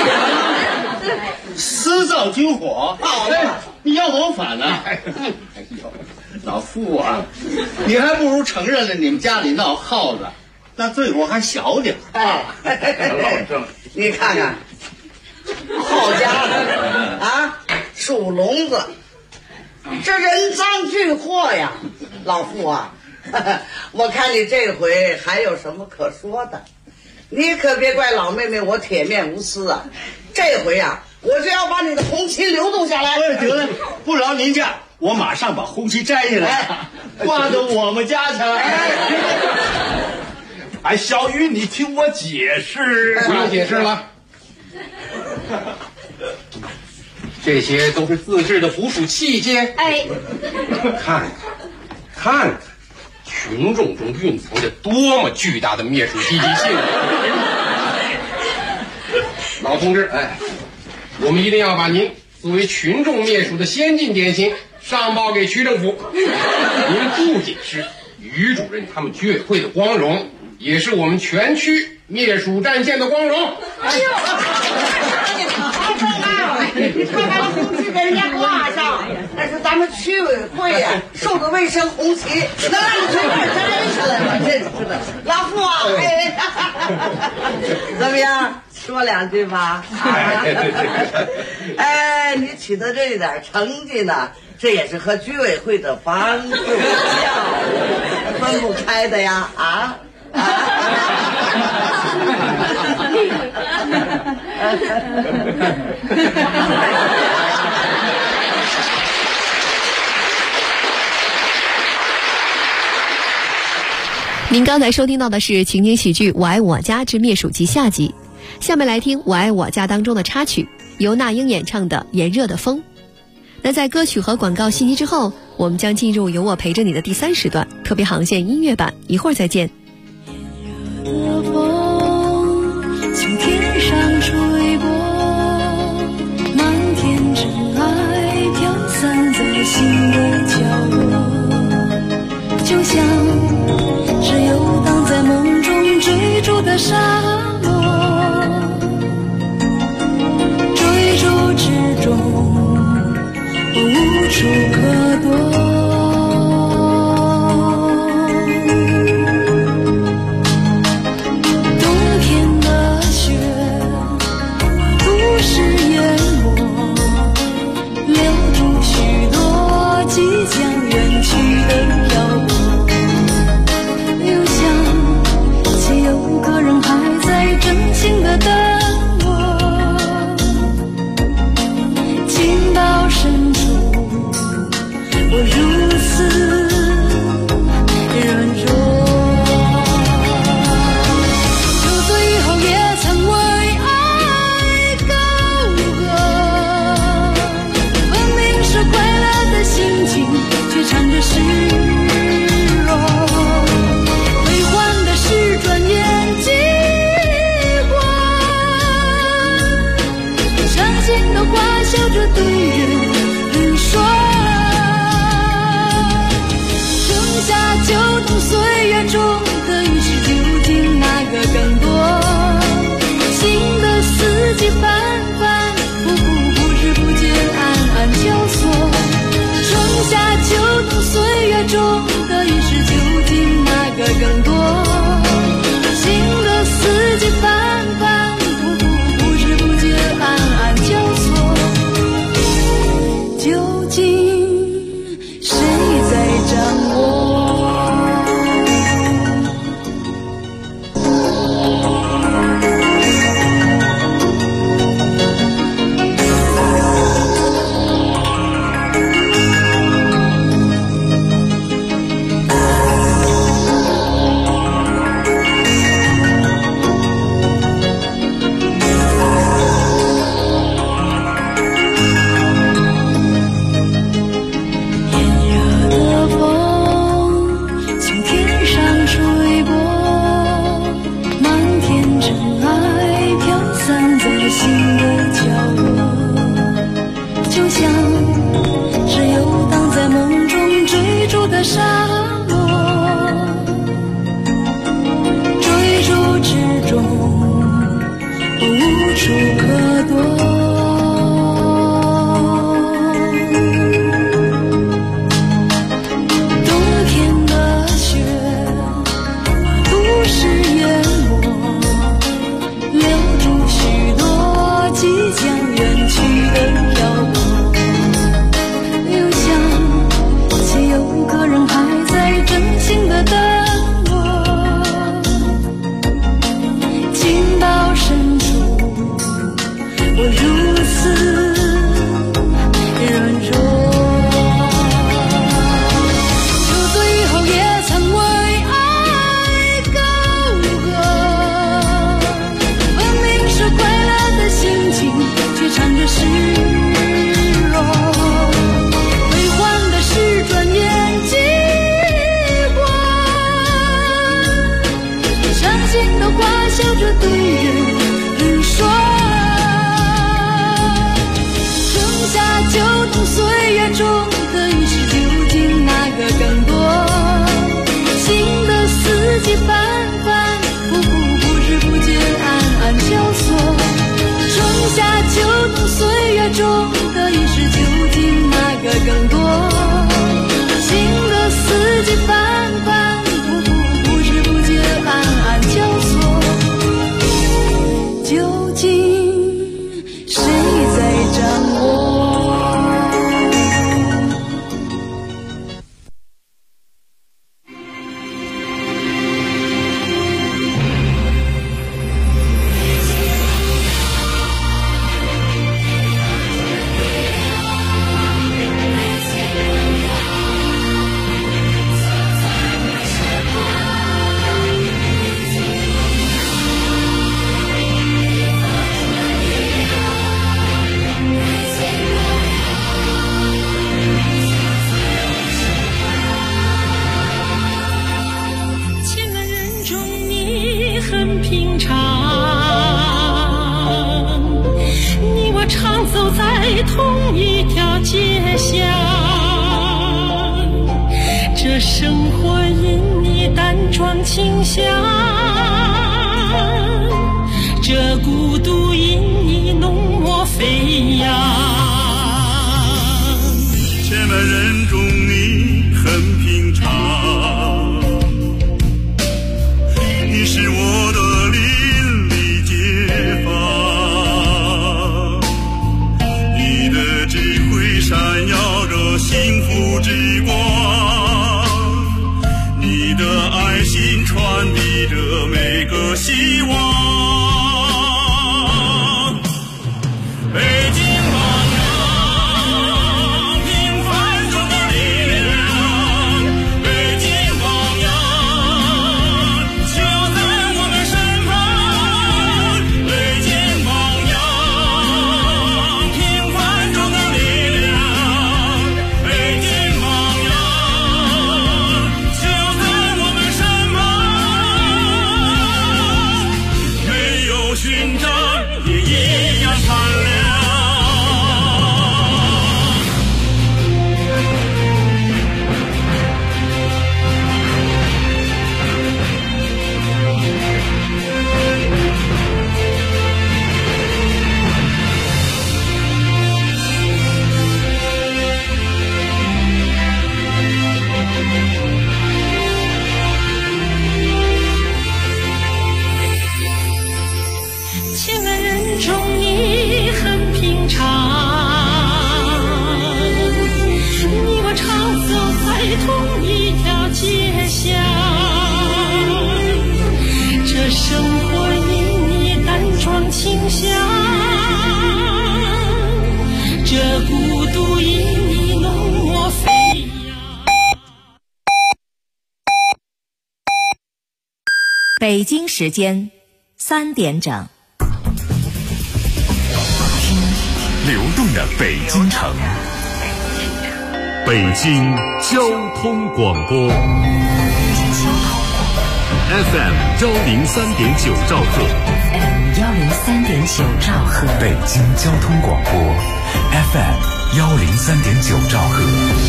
私造军火。你要谋反呢？老傅啊，你还不如承认了你们家里闹耗子，那罪过还小点。 老郑，你看看。好家伙啊，属笼子，这人赃俱获呀！老傅啊，我看你这回还有什么可说的？你可别怪老妹妹我铁面无私啊！这回啊，我就要把你的红旗流动下来。 得了，不劳您驾，我马上把红旗摘下来，挂到我们家去。 小雨，你听我解释。 不用解释了。这些都是自制的捕鼠器械。看看，群众中蕴藏着多么巨大的灭鼠积极性！老同志，我们一定要把您作为群众灭鼠的先进典型上报给区政府。您不仅是于主任他们居委会的光荣，也是我们全区灭鼠战线的光荣。 你看把红旗给人家挂上，那是咱们区委会呀收的卫生红旗，能让你随便摘下来吗？真是的，老傅啊，怎么样？说两句吧。你取得这一点成绩呢，这也是和居委会的帮助分不开的呀啊！ 您刚才收听到的是情景喜剧《我爱我家之灭鼠记》下集，下面来听《我爱我家》当中的插曲，由那英演唱的《炎热的风》。那在歌曲和广告信息之后，我们将进入由我陪着你的第3时段特别航线音乐版，一会儿再见。 的风处可躲。冬天的雪都市淹没，留住许多即将远去的漂泊，留下岂有个人还在真心的等我，情到深处我如此软弱，酒醉以后也曾为爱高歌，分明是快乐的心情，却掺着失落，悲欢的事转眼即过，伤心的话笑着对人说，春夏秋冬岁月中的雨是究竟哪个更多，新的四季反反复复，不知不觉暗暗交错，春夏秋冬岁月中的雨是究竟哪个更多，新的四季反反复复，不知不觉暗暗交错，究竟谁在掌握？ 清香，这孤独因你浓墨飞扬。 亲爱北京时间3点整， 流动的北京城，北京交通广播 FM 103.9兆赫 103.9兆赫， 北京交通广播 FM 103.9兆赫。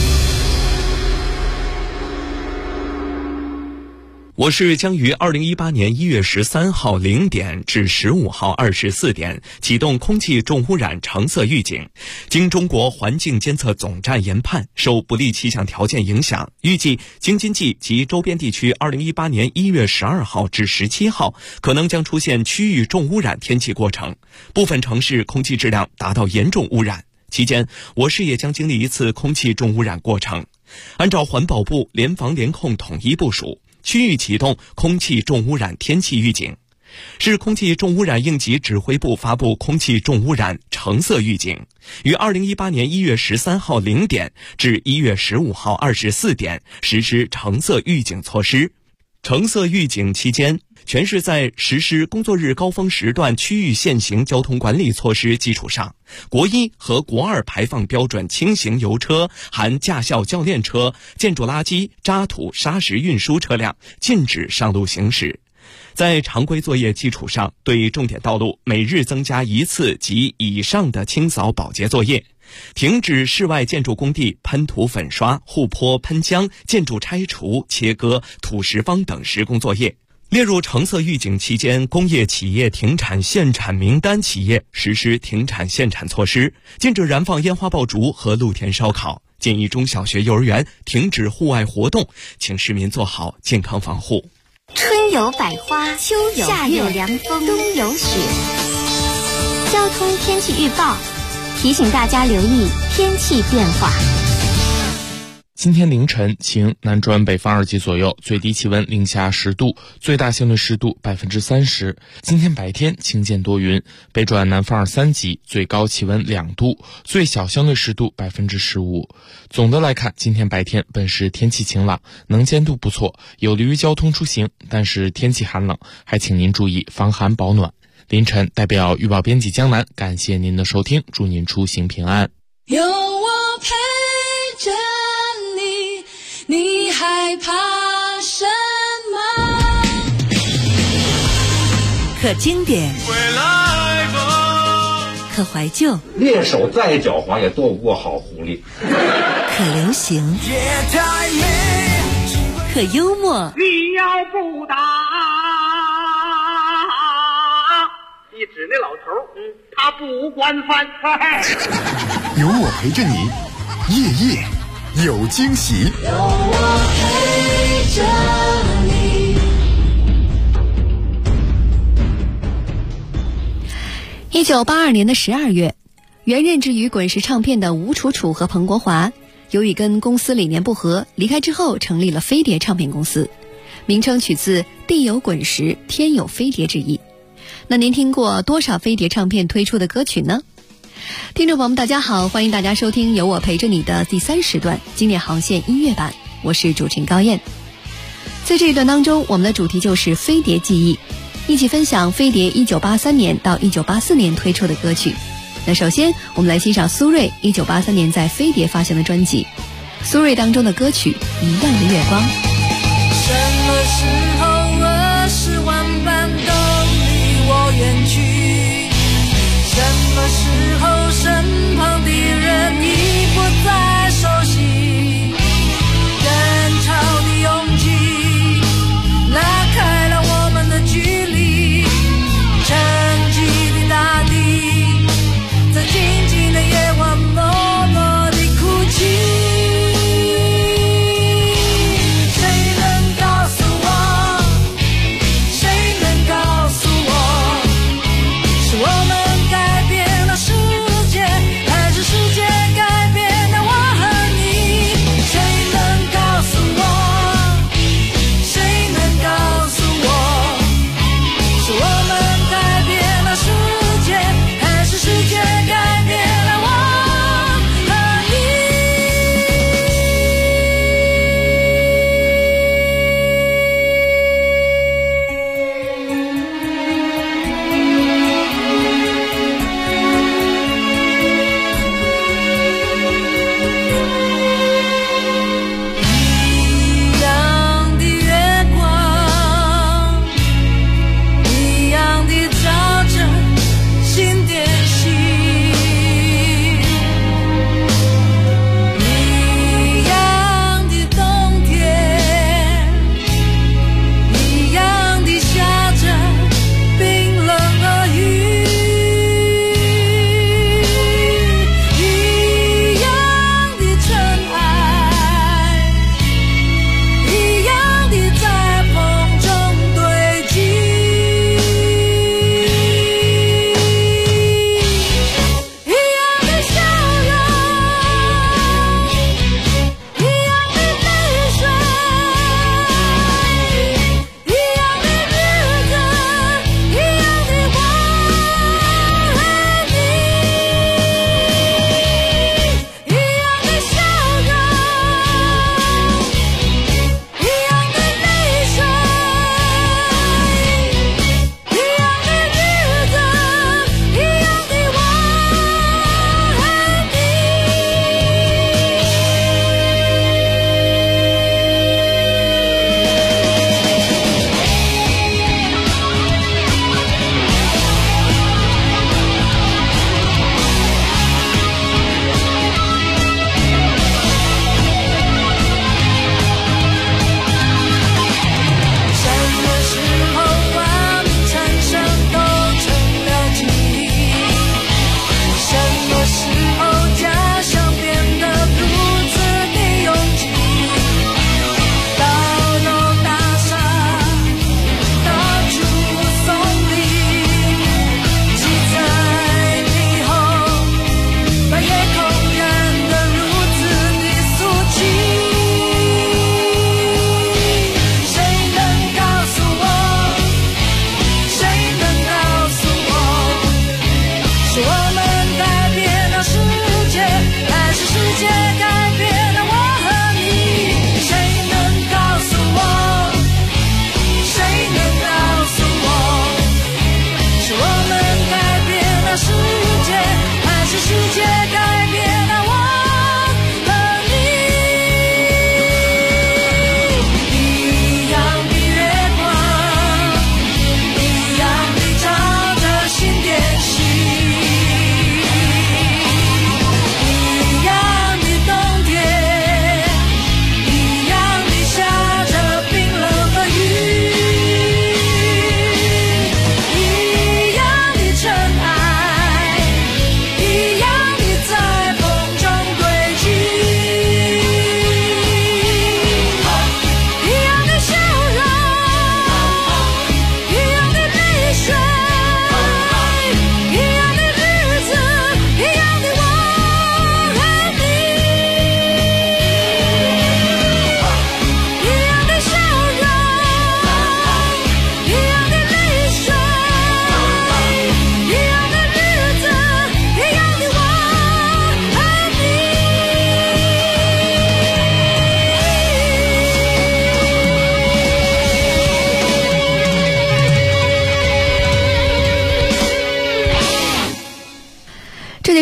我是将于2018年1月13号0点至15号24点启动空气重污染橙色预警。经中国环境监测总站研判，受不利气象条件影响，预计京津冀及周边地区2018年1月12号至17号可能将出现区域重污染天气过程，部分城市空气质量达到严重污染。期间，我市也将经历一次空气重污染过程。按照环保部联防联控统一部署，区域启动空气重污染天气预警，市空气重污染应急指挥部发布空气重污染橙色预警，于2018年1月13号0点至1月15号24点实施橙色预警措施。橙色预警期间，全市在实施工作日高峰时段区域限行交通管理措施基础上，国1和国2排放标准轻型油车含驾校教练车、建筑垃圾、渣土、砂石运输车辆禁止上路行驶。在常规作业基础上，对重点道路每日增加1次及以上的清扫保洁作业，停止室外建筑工地喷涂粉刷、护坡喷浆、建筑拆除、切割、土石方等施工作业。列入橙色预警期间，工业企业停产限产名单企业实施停产限产措施，禁止燃放烟花爆竹和露天烧烤，建议中小学幼儿园停止户外活动，请市民做好健康防护。 春有百花，秋有夏有凉风，冬有雪。交通天气预报提醒大家留意天气变化。 今天凌晨晴，南转北方2级左右，最低气温零下10度，最大相对湿度30%。今天白天晴间多云，北转南方2、3级，最高气温2度，最小相对湿度15%。总的来看，今天白天本市天气晴朗，能见度不错，有利于交通出行，但是天气寒冷，还请您注意防寒保暖。凌晨代表预报编辑江南，感谢您的收听，祝您出行平安。 有我陪着你害怕什么？ 可经典，可怀旧， 猎手再狡猾也斗不过好狐狸。 可流行，可幽默。 你要不打，你指那老头，他不惯犯。 有我陪着你，夜夜有惊喜。 有我陪着你。 1982年的12月，原任职于滚石唱片的吴楚楚和彭国华，由于跟公司理念不合，离开之后成立了飞碟唱片公司，名称取自地有滚石，天有飞碟之意。那您听过多少飞碟唱片推出的歌曲呢？ 听众朋友们大家好，欢迎大家收听由我陪着你的第3时段经典航线音乐版，我是主持人高燕。在这一段当中，我们的主题就是飞碟记忆，一起分享飞碟1983年到1984年推出的歌曲。那首先我们来欣赏苏芮1983年在飞碟发行的专辑，苏芮当中的歌曲《一样的月光》。 什么时候20万般都离我远去？什么时候身旁的人已不再熟悉？人潮的拥挤拉开了我们的距离，沉寂的大地在静静的夜晚默默地哭泣。谁能告诉我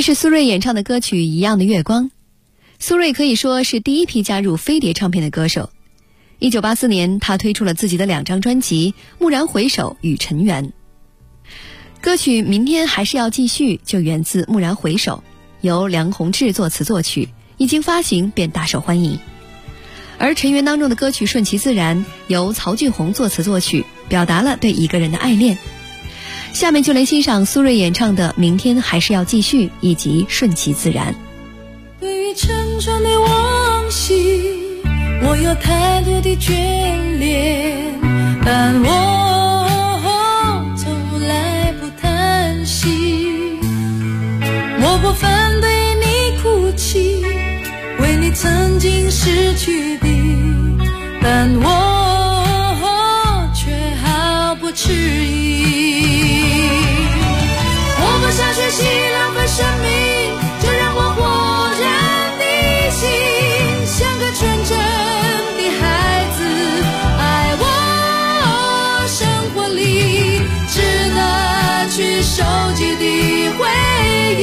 这是苏芮演唱的歌曲《一样的月光》。苏芮可以说是第一批加入飞碟唱片的歌手。1984年，她推出了自己的2张专辑《蓦然回首》与《尘缘》。歌曲《明天还是要继续》就源自《蓦然回首》，由梁鸿志作词作曲，一经发行便大受欢迎。而《尘缘》当中的歌曲《顺其自然》由曹俊宏作词作曲，表达了对一个人的爱恋。下面就来欣赏苏芮演唱的《明天还是要继续》以及《顺其自然》。 对于沉重的往昔，我有太多的眷恋，但我从来不叹息。我不反对你哭泣，为你曾经失去的，但我却毫不迟疑。我不想学习浪费生命，就让我活然的心，像个纯真的孩子，爱我生活里值得去收集的回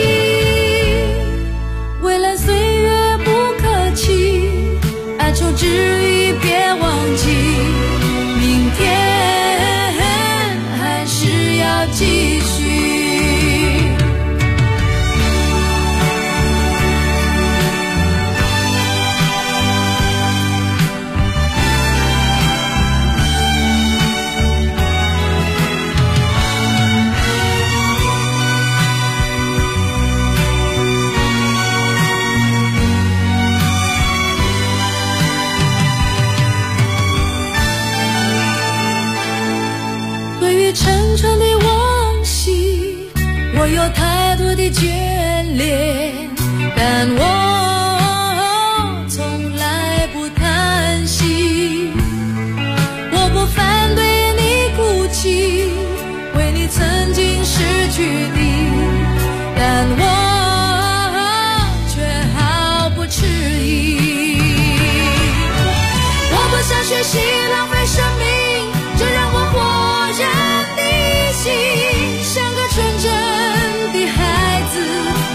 忆。蔚蓝岁月不可欺，哀愁之余别忘记，明天还是要继续。沉重的往昔，我有太多的眷恋，但我从来不叹息。我不反对你哭泣，为你曾经失去的，但我却毫不迟疑。我不想学习浪费生命，就让我活然像个纯真的孩子，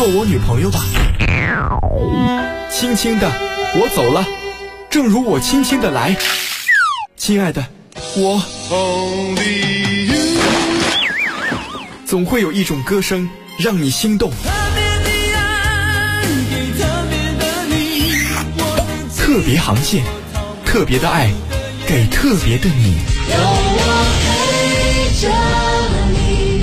我女朋友吧。轻轻的，我走了，正如我轻轻的来。亲爱的，我总会有一种歌声让你心动。特别航线，特别的爱，给特别的你。有我陪着你。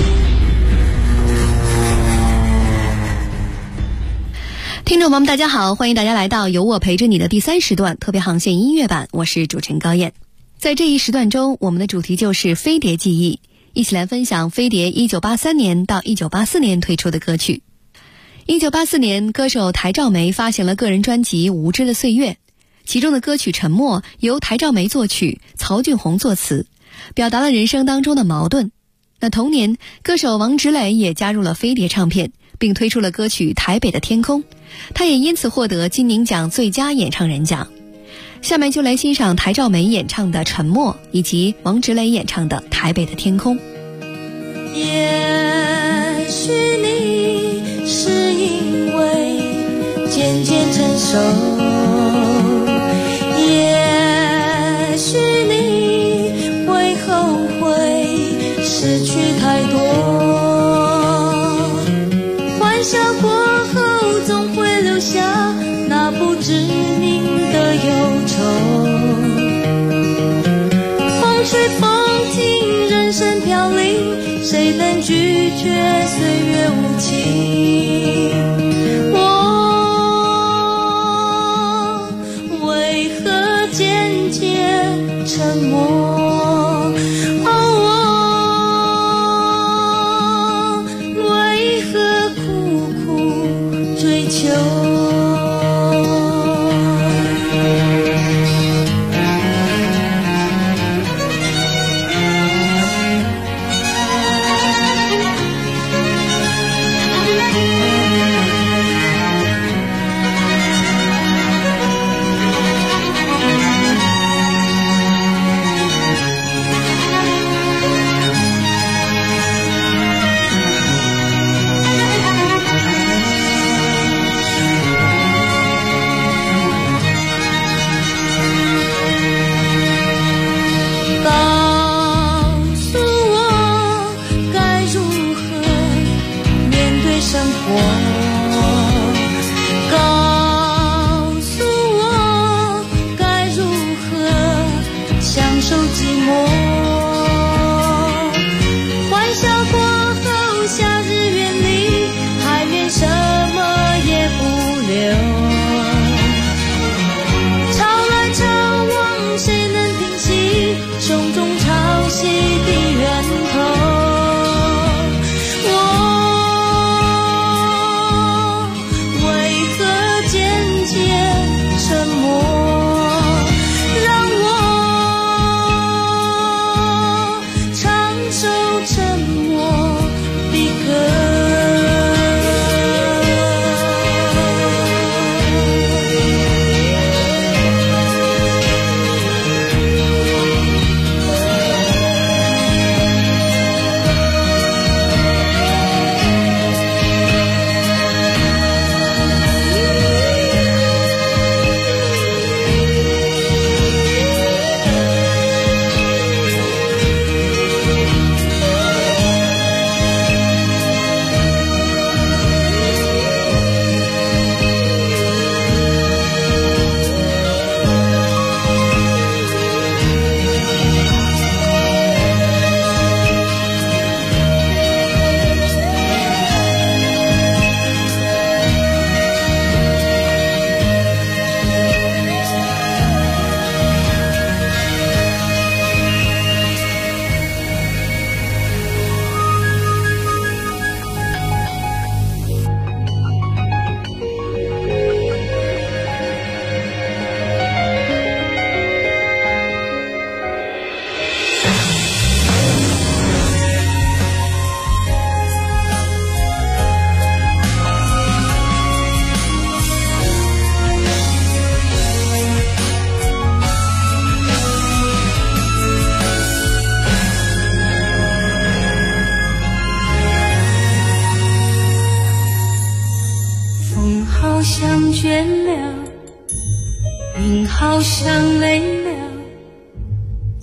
听众朋友们，大家好，欢迎大家来到有我陪着你的第3时段特别航线音乐版，我是主持人高燕。在这一时段中，我们的主题就是飞碟记忆，一起来分享飞碟1983年到1984年推出的歌曲。1984年，歌手台兆梅发行了个人专辑《无知的岁月》，其中的歌曲《沉默》由台兆梅作曲，曹俊宏作词，表达了人生当中的矛盾。那同年，歌手王芷蕾也加入了飞碟唱片，并推出了歌曲《台北的天空》，她也因此获得金宁奖最佳演唱人奖。下面就来欣赏台兆梅演唱的《沉默》，以及王芷蕾演唱的《台北的天空》。 也许你是因为渐渐成熟，也许你会后悔失去太多，欢笑过后总会留下那不知名的忧愁，风吹风停，人生飘零，谁能拒绝岁月无情？我为何渐渐沉默？为何苦苦追求？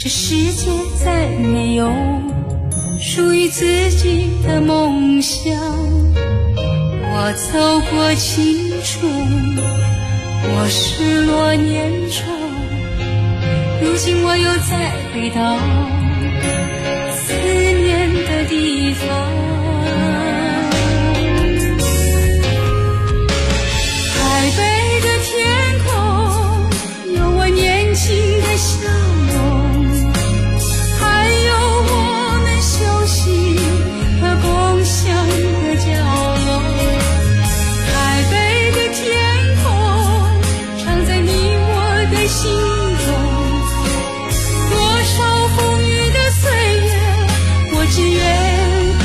这世界再没有属于自己的梦想。我走过青春，我失落年少，如今我又再回到思念的地方。台北的天空有我年轻的笑容，还有我们休息和共享的角落。台北的天空藏在你我的心中，多少风雨的岁月，我只愿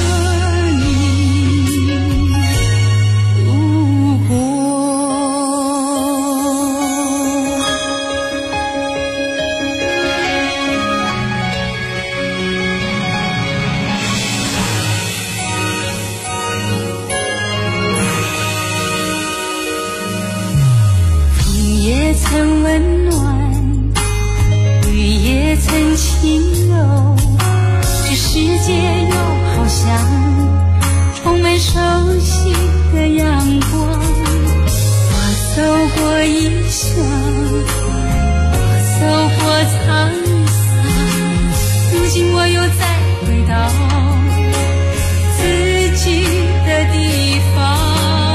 曾温暖，雨也曾轻柔，这世界又好像充满熟悉的阳光。我走过异乡，我走过沧桑，如今我又再回到自己的地方。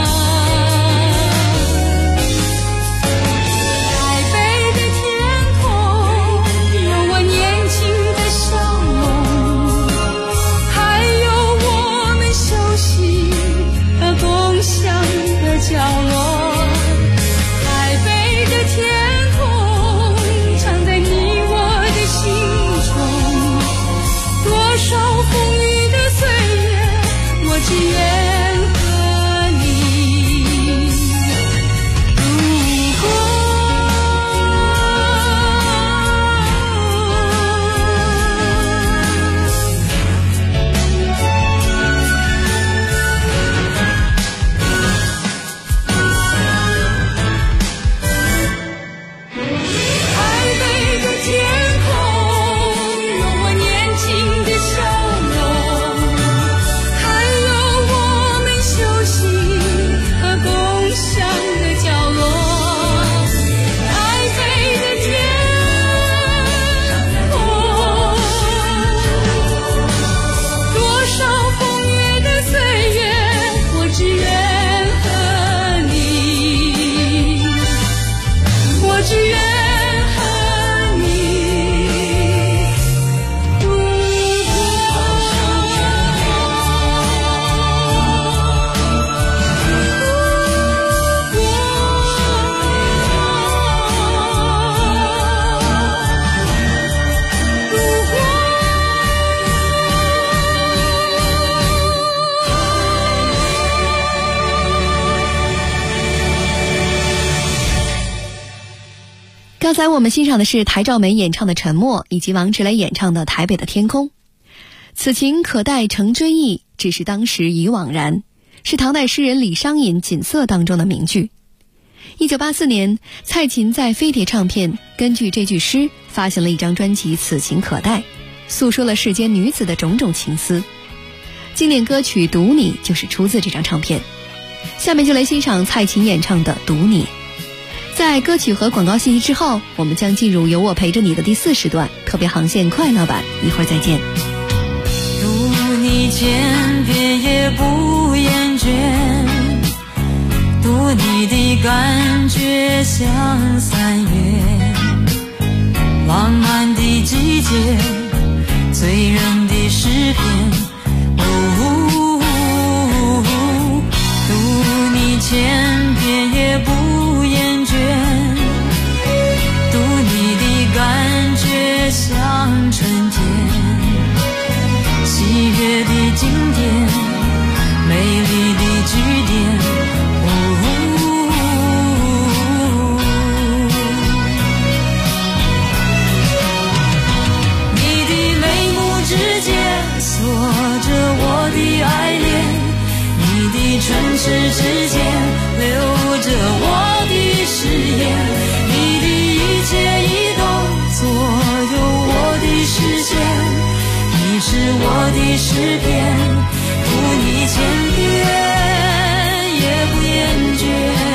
角落，台北的天空藏在你我的心中，多少风雨的岁月，我只愿和你度过。 刚才我们欣赏的是台兆梅演唱的《沉默》，以及王志雷演唱的《台北的天空》。此情可待成追忆，只是当时已惘然，是唐代诗人李商隐《锦瑟》当中的名句。1984年，蔡琴在飞碟唱片根据这句诗发行了一张专辑《此情可待》，诉说了世间女子的种种情思。经典歌曲《读你》就是出自这张唱片。下面就来欣赏蔡琴演唱的《读你》。在歌曲和广告信息之后，我们将进入有我陪着你的第4时段特别航线快乐版，一会儿再见。 读你千遍也不厌倦，读你的感觉像3月浪漫的季节，醉人的诗篇。读你千遍也不厌倦，读你的感觉像春天，喜悦的经典，美丽的句点。你的眉目之间锁着我的爱恋，你的唇齿之间留着我的誓言，你的一切移动左右我的的诗篇，读你千遍也不厌倦。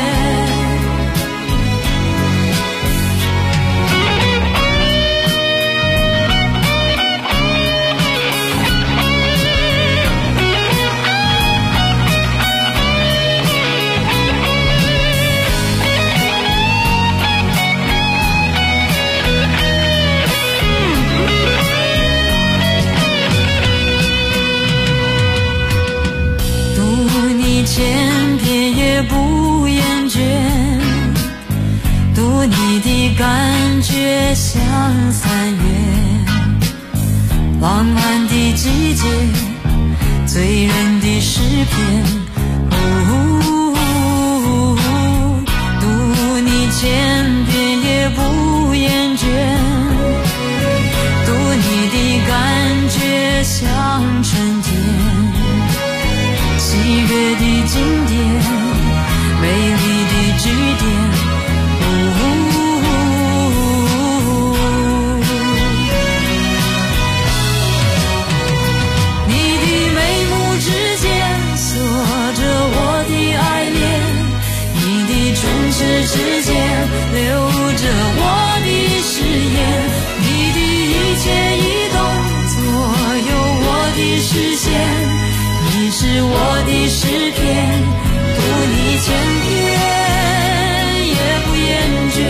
千遍也不厌倦，读你的感觉像3月浪漫的季节，醉人的诗篇，读你千遍也不厌倦，读你的感觉像春天喜悦的经典，美丽的句点，你的眉目之间锁着我的爱恋，你的唇齿之间留着我的誓言，你的一切一动左右我的视线，你是我的诗篇，读你千遍也不厌倦。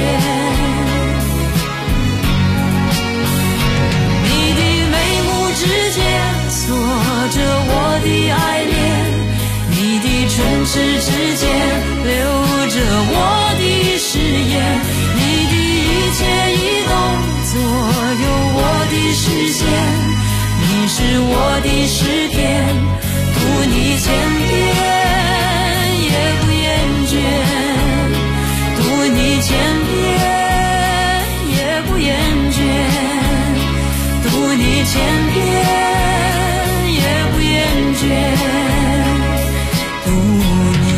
你的眉目之间锁着我的爱恋，你的唇齿之间留着我的誓言，你的一切一动左右我的视线，你是我的诗篇，读你千遍也不厌倦，读你千遍也不厌倦，读你千遍也不厌倦，读你。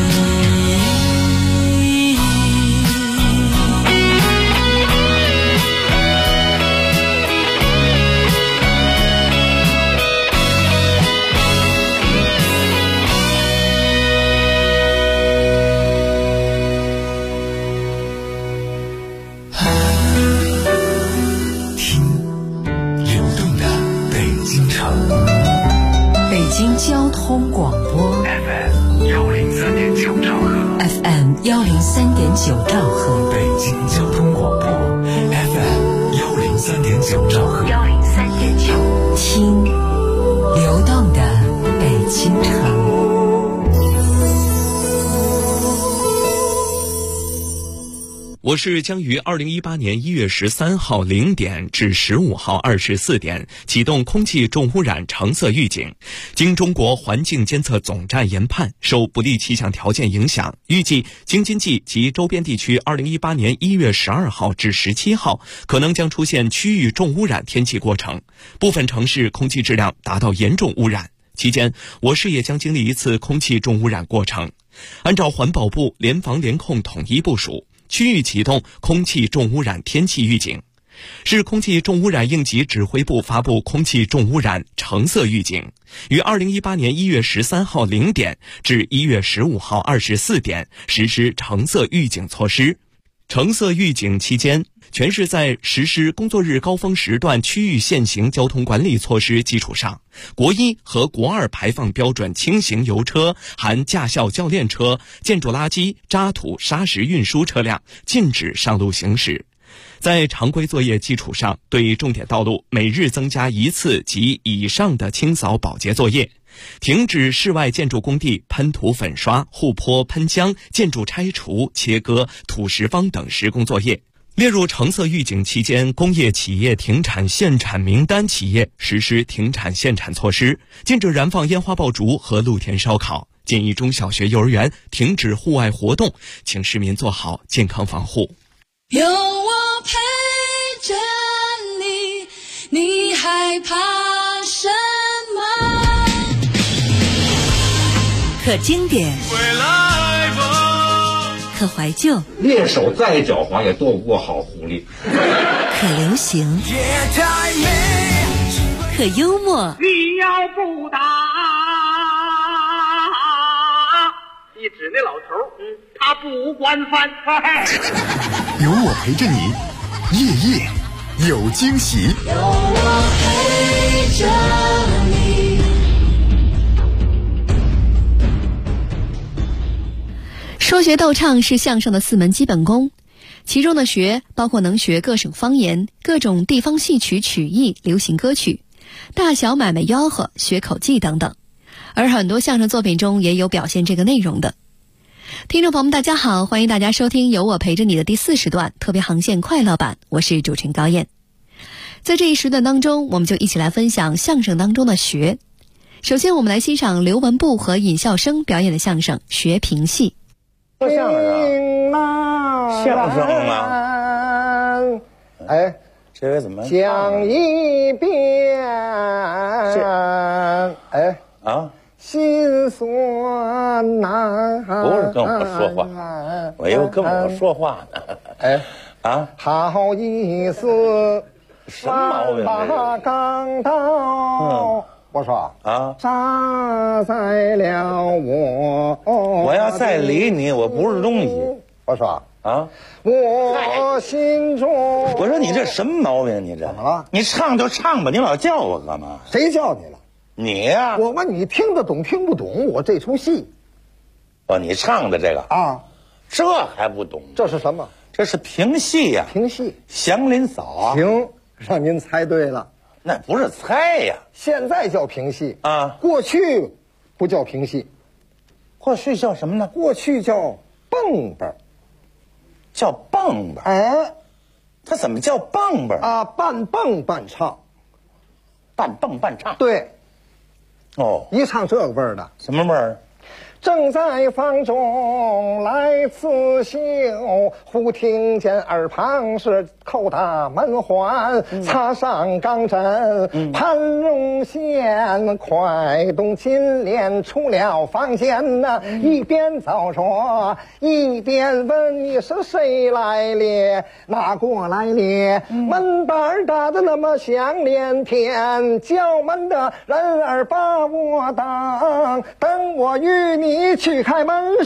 交通广播 FM 103.9兆赫 FM 103.9兆赫， 北京交通广播 FM 103.9兆赫 103.9，听流动的北京城。 我是将于2018年1月13号0点至15号24点启动空气重污染橙色预警。经中国环境监测总站研判，受不利气象条件影响，预计京津冀及周边地区2018年1月12号至17号可能将出现区域重污染天气过程，部分城市空气质量达到严重污染。期间，我市也将经历一次空气重污染过程。按照环保部联防联控统一部署，区域启动空气重污染天气预警。市空气重污染应急指挥部发布空气重污染橙色预警，于2018年1月13号0点至1月15号24点实施橙色预警措施。橙色预警期间，全市在实施工作日高峰时段区域限行交通管理措施基础上，国1和国2排放标准轻型油车含驾校教练车、建筑垃圾、渣土、砂石运输车辆禁止上路行驶。在常规作业基础上，对重点道路每日增加1次及以上的清扫保洁作业，停止室外建筑工地喷涂粉刷、护坡喷浆、建筑拆除、切割、土石方等施工作业。列入橙色预警期间工业企业停产限产名单企业实施停产限产措施，禁止燃放烟花爆竹和露天烧烤，建议中小学幼儿园停止户外活动，请市民做好健康防护。 有我陪着你，你害怕什么？ 可经典，可怀旧， 猎手再狡猾也躲不过好狐狸。 可流行， 可幽默。 你要不打，一指那老头，他不惯犯。 有我陪着你，夜夜有惊喜。 有我陪着你。 说学逗唱是相声的4门基本功，其中的学包括能学各省方言、各种地方戏曲曲艺、流行歌曲、大小买卖吆喝、学口技等等，而很多相声作品中也有表现这个内容的。听众朋友们大家好，欢迎大家收听有我陪着你的第40段特别航线快乐版，我是主持人高燕。在这一时段当中，我们就一起来分享相声当中的学。首先我们来欣赏刘文步和尹笑声表演的相声《学评戏》。 说相声啊，相声啊，哎，这回怎么讲一遍？哎啊，心酸呐！不是跟我说话，我以为跟我说话呢。哎啊，好意思，什么毛病？把钢刀。我说啊，扎在了我要再理你，我不是东西。我说啊，我心中。我说你这什么毛病？你这怎么了？你唱就唱吧，你老叫我干嘛？谁叫你了？你呀！我问你听得懂听不懂？我这出戏。哦，你唱的这个啊，这还不懂？这是什么？这是评戏呀，评戏。祥林嫂啊，行，让您猜对了。那不是猜呀，现在叫评戏啊，过去不叫评戏，过去叫什么呢？过去叫蹦蹦，叫蹦蹦。哎，它怎么叫蹦蹦啊？半蹦半唱，半蹦半唱。对，哦，一唱这个味儿的，什么味儿？正在房中来刺绣，忽听见耳旁是叩打门环，插上钢针，潘荣贤快动金莲出了房间呐，一边走着一边问你是谁来了，哪过来了？门板打得那么响连天，叫门的人儿把我等我与你去开门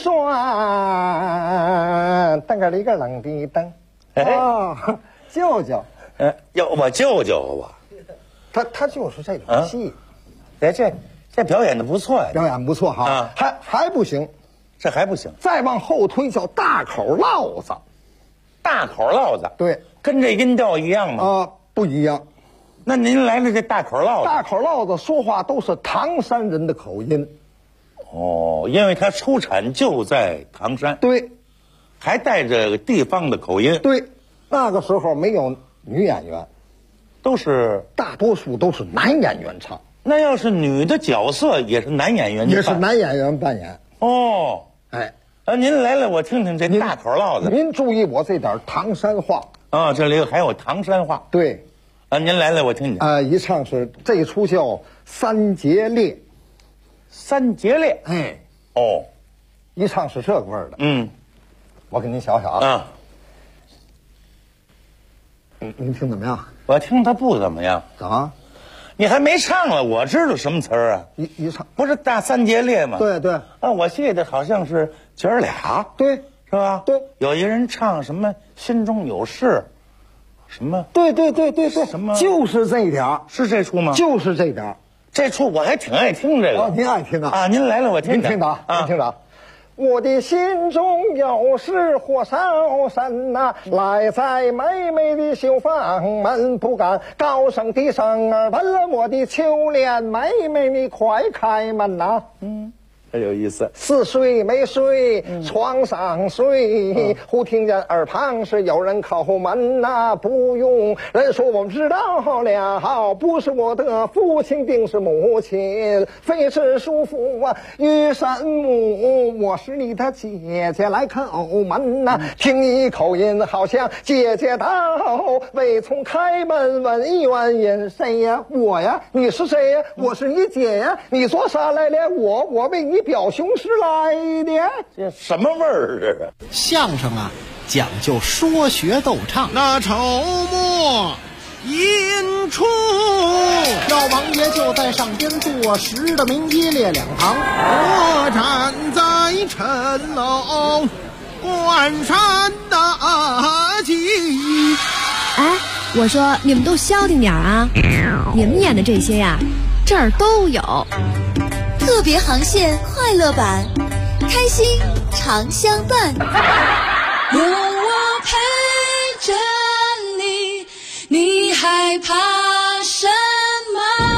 栓，噔个里个冷的噔。啊，舅舅，要我舅舅吧？他就是这种戏，这表演的不错呀，表演不错哈，啊，还不行，这还不行，再往后推叫大口烙子，大口烙子，对，跟这音调一样吗？啊，不一样。那您来了这大口烙子，大口烙子说话都是唐山人的口音。哦，因为他出产就在唐山，对，还带着地方的口音，对。那个时候没有女演员，大多数都是男演员唱。那要是女的角色也是男演员，也是男演员扮演。哦，哎，您来了，我听听这大口烙子。您注意我这点唐山话啊，这里还有唐山话。对，您来了，我听听。一唱是这出叫三节烈。三节烈，哎，哦，一唱是这个味儿的，我给您想想啊，您听怎么样？我听他不怎么样，怎么？你还没唱了，我知道什么词儿啊？一唱不是大三节烈吗？对对，啊，我记得好像是姐儿俩，对，是吧？对，有一人唱什么心中有事，什么？对，什么？就是这点儿，是这出吗？就是这点儿。这出我还挺爱听这个。哦，您爱听啊？啊，您来了我听听。您听着啊，您听着。我的心中有事火烧身呐，赖在美美的绣房门，不敢高声低声儿问我的秋莲妹妹，你快开门呐！很有意思。似睡没睡，床上睡，忽听见耳旁是有人叩门呐，不用人说我们知道了，不是我的父亲定是母亲，非是叔父啊与神母，我是你的姐姐来叩门呐，听你口音好像姐姐到，未从开门问一问谁呀？我呀？你是谁呀？我是你姐呀？你做啥来了？我为你表兄是来的。这什么味儿？这是相声啊，讲究说学逗唱。那筹末引出有老王爷就在上边坐实的名一列两旁。我站在城楼关山大吉。 哎，我说你们都消停点啊！你们演的这些呀，这儿都有。 特别航线快乐版，开心常相伴。 有我陪着你，你害怕什么？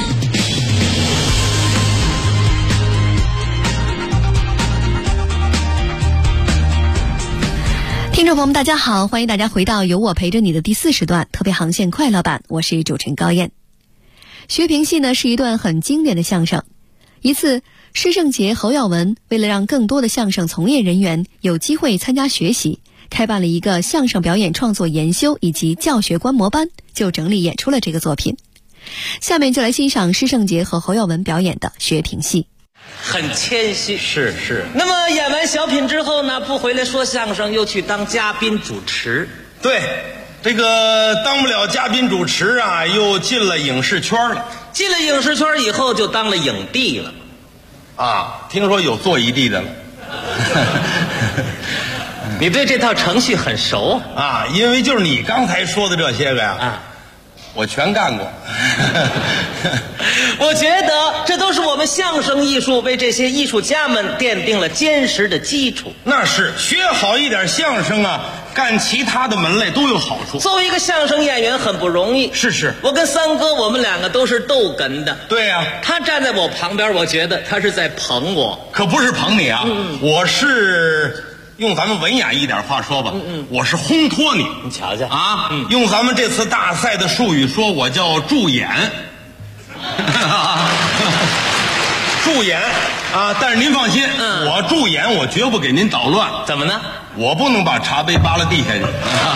听众朋友们大家好，欢迎大家回到有我陪着你的第40段特别航线快乐版，我是主持人高燕。学评戏呢是一段很经典的相声。一次施圣杰、侯耀文为了让更多的相声从业人员有机会参加学习，开办了一个相声表演创作研修以及教学观摩班，就整理演出了这个作品。下面就来欣赏施圣杰和侯耀文表演的学评戏。 很谦虚，是。那么演完小品之后呢，不回来说相声，又去当嘉宾主持。 对，这个当不了嘉宾主持啊，又进了影视圈了。 进了影视圈以后，就当了影帝了。 啊，听说有做一帝的了。 你对这套程序很熟啊？因为就是你刚才说的这些个呀，我全干过。 我觉得这都是我们相声艺术为这些艺术家们奠定了坚实的基础。 那是，学好一点相声啊，干其他的门类都有好处。 作为一个相声演员很不容易。 是， 我跟三哥我们两个都是逗哏的。 对呀， 他站在我旁边，我觉得他是在捧我。 可不是捧你啊，我是用咱们文雅一点话说吧，我是烘托你。 你瞧瞧啊，用咱们这次大赛的术语说，我叫助演。助演啊！但是您放心，我助演我绝不给您捣乱。 怎么呢？ 我不能把茶杯扒拉地下去。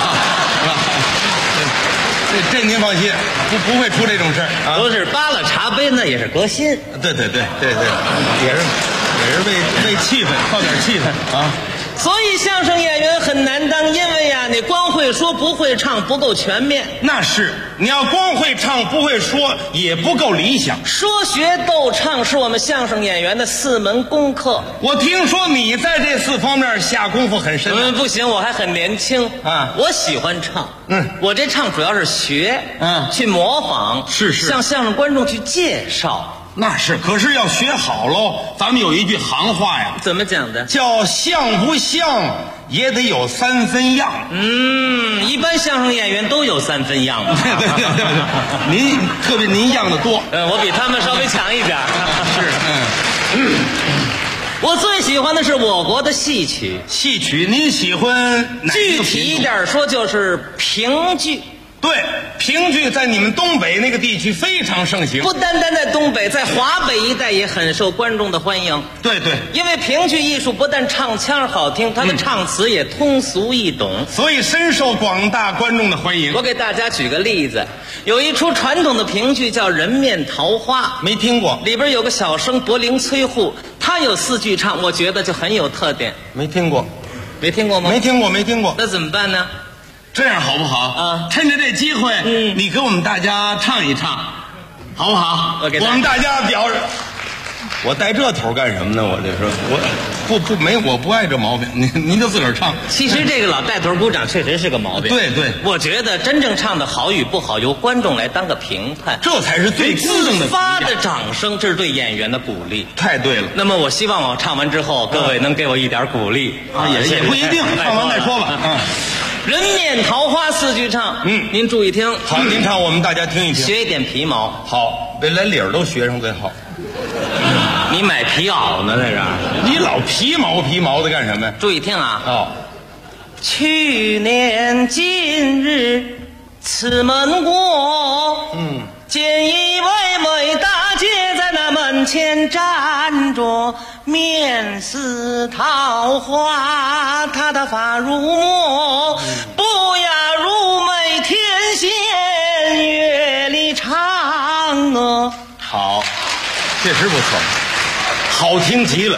这您放心，不会出这种事啊。 都是扒拉茶杯，那也是革新。 对，也是为气氛，靠点气氛啊。 所以相声演员很难当，因为呀，你光会说不会唱，不够全面。 那是，你要光会唱不会说，也不够理想。 说学逗唱是我们相声演员的4门功课。 我听说你在这4方面下功夫很深。 不行，我还很年轻啊， 我喜欢唱。我这唱主要是学，去模仿， 是向相声观众去介绍。 那是，可是要学好喽。咱们有一句行话呀， 怎么讲的？ 叫像不像也得有3分样。 一般相声演员都有3分样。 对，特别您样的多。 我比他们稍微强一点。是，我最喜欢的是我国的戏曲。 戏曲，您喜欢哪个？ 具体一点说，就是评剧。 对，评剧在你们东北那个地区非常盛行。 不单单在东北，在华北一带也很受观众的欢迎。 对， 因为评剧艺术不但唱腔好听，它的唱词也通俗易懂， 所以深受广大观众的欢迎。 我给大家举个例子，有一出传统的评剧叫《人面桃花》， 没听过。 里边有个小生柏林崔护，他有4句唱，我觉得就很有特点。 没听过。 没听过吗？ 没听过。 那怎么办呢？ 这样好不好啊？趁着这机会，你给我们大家唱一唱，好不好？我们大家表示。我带这头干什么呢？我这说，我不爱这毛病。您就自个儿唱。 其实这个老带头鼓掌确实是个毛病。 对， 我觉得真正唱的好与不好，由观众来当个评判， 这才是最公正的。 自发的掌声，这是对演员的鼓励。 太对了。 那么我希望我唱完之后，各位能给我一点鼓励啊，也不一定，唱完再说吧。 人面桃花4句唱，您注意听。 好，您唱，我们大家听一听。 学一点皮毛。 好，连理儿都学上最好。 你买皮袄呢，在这儿？ 你老皮毛的干什么呀？ 注意听啊！去年今日此门过，见一位美大姐在那门前站着，面似桃花，她的发如墨，不亚如美天仙，月里嫦娥。 好，确实不错，好听极了。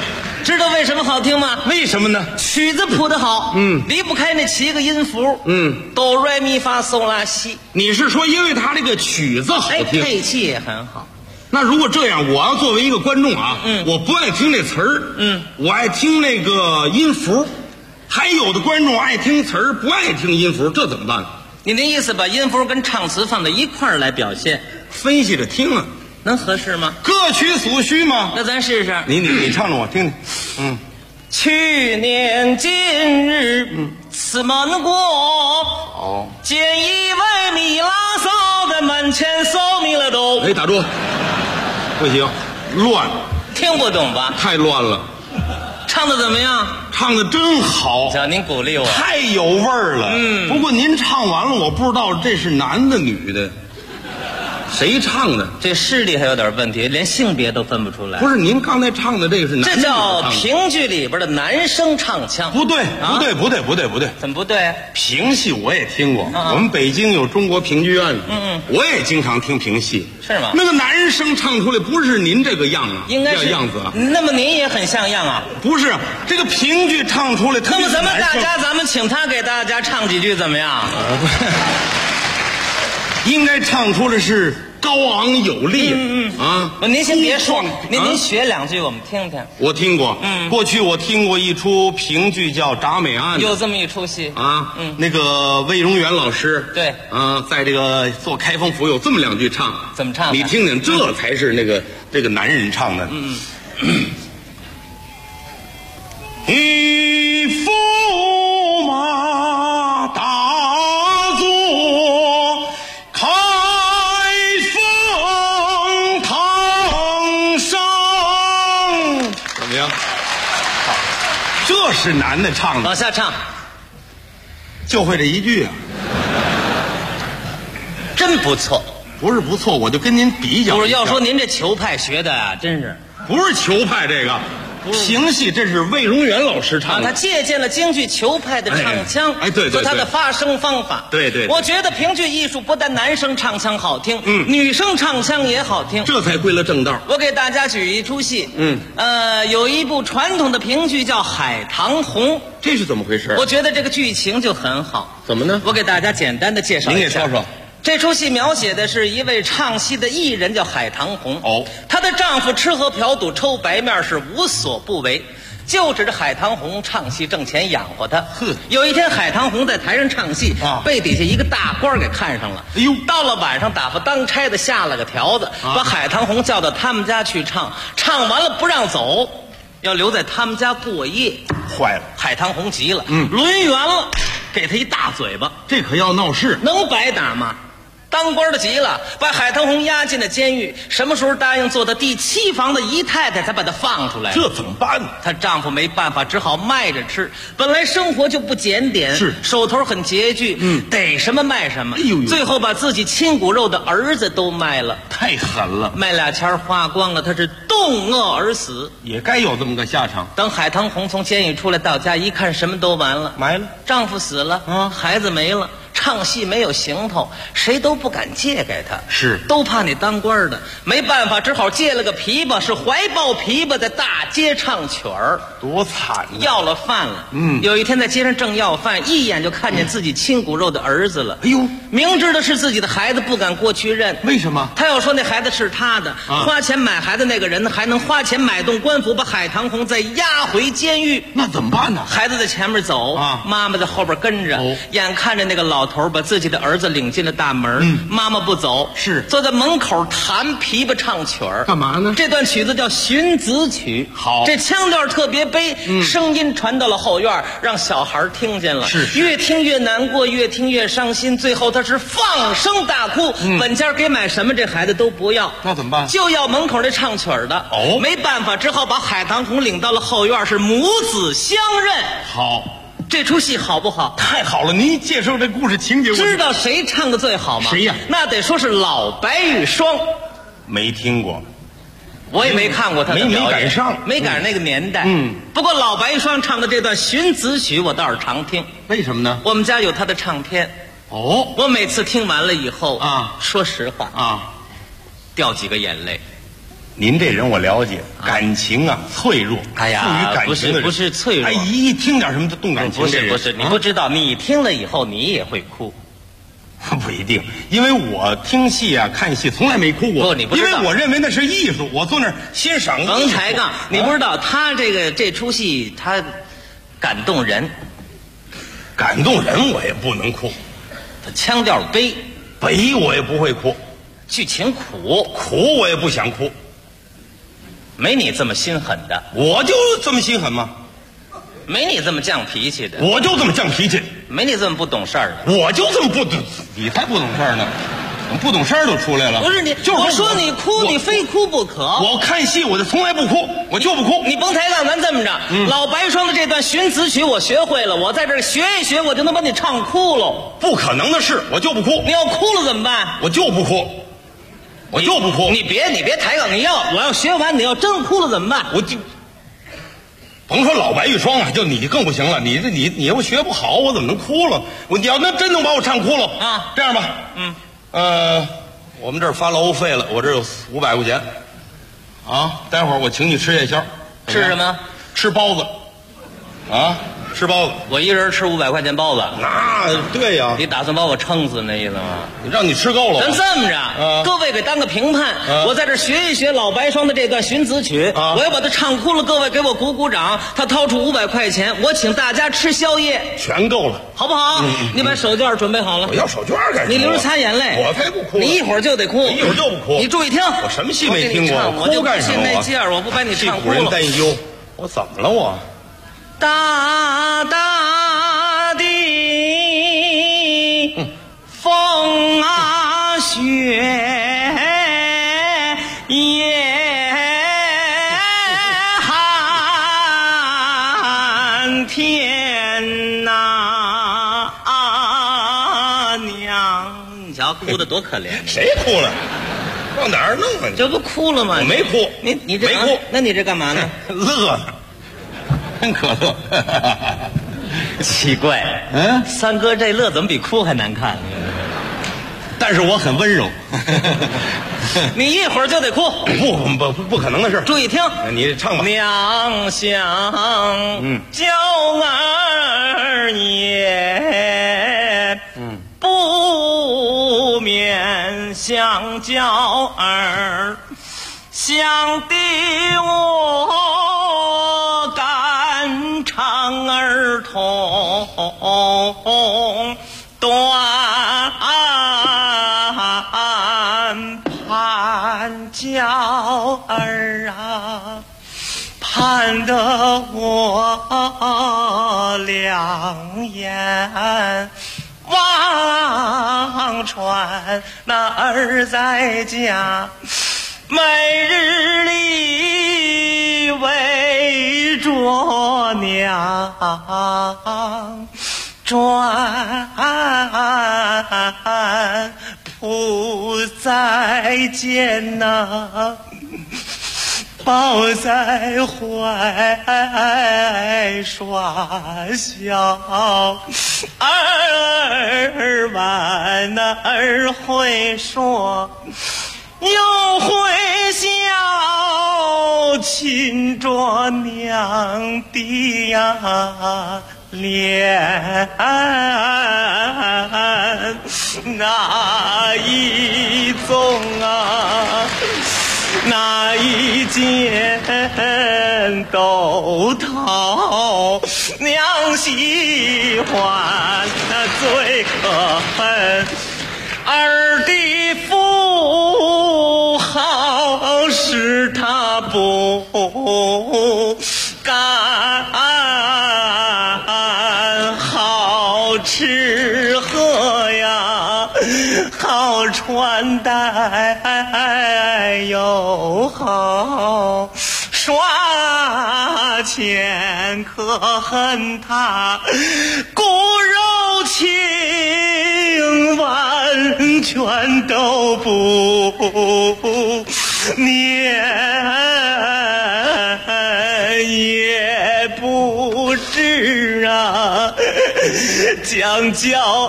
知道为什么好听吗？ 为什么呢？ 曲子谱得好，离不开那7个音符，哆来咪发嗦拉西。 你是说因为它这个曲子好听， 配器也很好。 那如果这样，我要作为一个观众啊，我不爱听那词儿，我爱听那个音符。还有的观众爱听词儿，不爱听音符，这怎么办？ 你的意思把音符跟唱词放在一块儿来表现， 分析着听啊， 能合适吗？ 各取所需吗？ 那咱试试。 你唱着我听听。 去年今日，此门过，见一位米拉嫂在门前搜迷了都。 哎，打住，不行，乱， 听不懂吧？ 太乱了。 唱的怎么样？ 唱的真好， 想您鼓励我， 太有味儿了。不过您唱完了，我不知道这是男的女的，谁唱的？ 这视力还有点问题，连性别都分不出来。 不是，您刚才唱的这个是男的？ 这叫评剧里边的男声唱腔。 不对，不对。 怎么不对？ 评戏我也听过，我们北京有中国评剧院，我也经常听评戏。 是吗？ 那个男声唱出来不是您这个样啊， 应该是样子啊。 那么您也很像样啊？ 不是，这个评剧唱出来， 那么咱们请他给大家唱几句怎么样？ 应该唱出来是高昂有力。 您先别说，您学2句我们听听。 我听过，过去我听过一出评剧叫《铡美案》， 有这么一出戏啊。那个魏荣元老师， 对， 在这个做开封府有这么2句唱， 怎么唱？ 你听听，这才是这个男人唱的。一驸马大作开封堂上，怎么样？这是男的唱的。 往下唱， 就会这一句啊， 真不错。 不是不错，我就跟您比较。 不是，要说您这球派学的啊，真是不是球派这个。评戏这是魏荣元老师唱的， 他借鉴了京剧球派的唱腔， 对和他的发声方法。 对， 我觉得评剧艺术不但男生唱腔好听，女生唱腔也好听， 这才归了正道。 我给大家举一出戏，有一部传统的评剧叫《海棠红》， 这是怎么回事？ 我觉得这个剧情就很好。 怎么呢？ 我给大家简单的介绍一下。 您给说说。 这出戏描写的是一位唱戏的艺人，叫海棠红。她的丈夫吃喝嫖赌抽白面是无所不为，就指着海棠红唱戏挣钱养活她。有一天海棠红在台上唱戏，被底下一个大官给看上了。到了晚上，打发当差的下了个条子，把海棠红叫到他们家去唱，唱完了不让走，要留在他们家过夜。 坏了， 海棠红急了，抡圆了，给他一大嘴巴。 这可要闹事， 能白打吗？当官的急了，把海棠红押进了监狱。什么时候答应做的第7房的姨太太，才把她放出来。 这怎么办呢？ 她丈夫没办法，只好卖着吃。本来生活就不检点， 是手头很拮据，逮什么卖什么。最后把自己亲骨肉的儿子都卖了， 太狠了。 卖俩钱花光了，她是冻饿而死， 也该有这么个下场。 等海棠红从监狱出来到家一看，什么都完了， 埋了， 丈夫死了，孩子没了。唱戏没有行头，谁都不敢借给他，都怕你当官的。没办法，只好借了个琵琶，是怀抱琵琶在大街唱曲儿， 多惨呀！ 要了饭了。有一天在街上正要饭，一眼就看见自己亲骨肉的儿子了。明知道是自己的孩子，不敢过去认。 为什么？ 他要说那孩子是他的，花钱买孩子那个人呢，还能花钱买动官府，把海棠红再押回监狱。 那怎么办呢？ 孩子在前面走，妈妈在后边跟着，眼看着那个老头把自己的儿子领进了大门，妈妈不走，坐在门口弹琵琶唱曲儿。 干嘛呢？ 这段曲子叫《寻子曲》，好，这腔调特别悲，声音传到了后院，让小孩听见了，越听越难过，越听越伤心，最后他是放声大哭，本家给买什么这孩子都不要， 那怎么办？ 就要门口那唱曲儿的。没办法，只好把海棠红领到了后院，是母子相认。 好。 这出戏好不好？ 太好了！您介绍这故事情节， 知道谁唱的最好吗？ 谁呀？ 那得说是老白玉霜。 没听过， 我也没看过他的表演， 没赶上， 没赶上那个年代。不过老白玉霜唱的这段寻子曲，我倒是常听。 为什么呢？ 我们家有他的唱片。我每次听完了以后说实话掉几个眼泪。 您这人我了解，感情啊脆弱。 哎呀， 富于感情的人不是脆弱， 哎，一听点什么就动感情。 不是，你不知道，你听了以后你也会哭。 不一定，因为我听戏啊、看戏从来没哭过。 不，你不知道， 因为我认为那是艺术，我坐那儿欣赏艺术。 甭抬杠，你不知道他这出戏他感动人， 感动人我也不能哭。 他腔调悲我也不会哭， 剧情苦我也不想哭。 没你这么心狠的， 我就这么心狠吗？ 没你这么犟脾气的， 我就这么犟脾气。 没你这么不懂事儿的， 我就这么不懂，你才不懂事儿呢，不懂事儿都出来了。 不是你， 就是我说你哭，你非哭不可。 我看戏我就从来不哭，我就不哭。 你甭抬杠，咱这么着，老白霜的这段寻子曲我学会了，我在这儿学一学，我就能把你唱哭了。 不可能的事，我就不哭。 你要哭了怎么办？ 我就不哭。我就不哭。 你别抬杠，我要学完，你要真哭了怎么办？ 我就甭说老白玉霜啊，就你更不行了。你要学不好，我怎么能哭了？你要那真能把我唱哭了啊！这样吧，我们这儿发劳务费了，我这儿有500块钱，啊，待会儿我请你吃夜宵。 吃什么？ 吃包子，啊，吃包子。 我一人吃500块钱包子， 那对呀。 你打算把我撑死那意思吗？ 让你吃够了。 咱这么着，各位给当个评判，我在这学一学老白霜的这段寻子曲，我要把它唱哭了，各位给我鼓鼓掌。他掏出500块钱，我请大家吃宵夜， 全够了， 好不好？你把手绢准备好了。 我要手绢干什么？ 你流着擦眼泪， 我才不哭。 你一会儿就得哭， 一会儿就不哭。 你注意听， 我什么戏没听过？ 我就不信那劲儿，我不把你唱哭了。 替古人担忧，我怎么了我？ 大大的风啊雪也寒天呐，娘，你瞧哭得多可怜。 谁哭了？往哪儿弄啊？ 这不哭了吗？ 我没哭， 你这没哭， 那你这干嘛呢？ 乐呢。真可乐， 奇怪，三哥这乐怎么比哭还难看？ 但是我很温柔。 你一会儿就得哭， 不可能的事。 注意听， 你唱吧。 娘想娇儿也，不免想娇儿，想的我。唱儿童短盼娇儿啊，盼得我两眼望穿那儿在家，每日里围着娘转，扑在肩呐，抱在怀耍笑，儿晚那儿会说。又会笑，亲着娘的呀脸，哪一宗啊，哪一件都讨娘喜欢，那最可恨儿的父好使他不干，好吃喝呀，好穿戴又好耍钱，可恨他骨肉情完全都不念，也不知啊将娇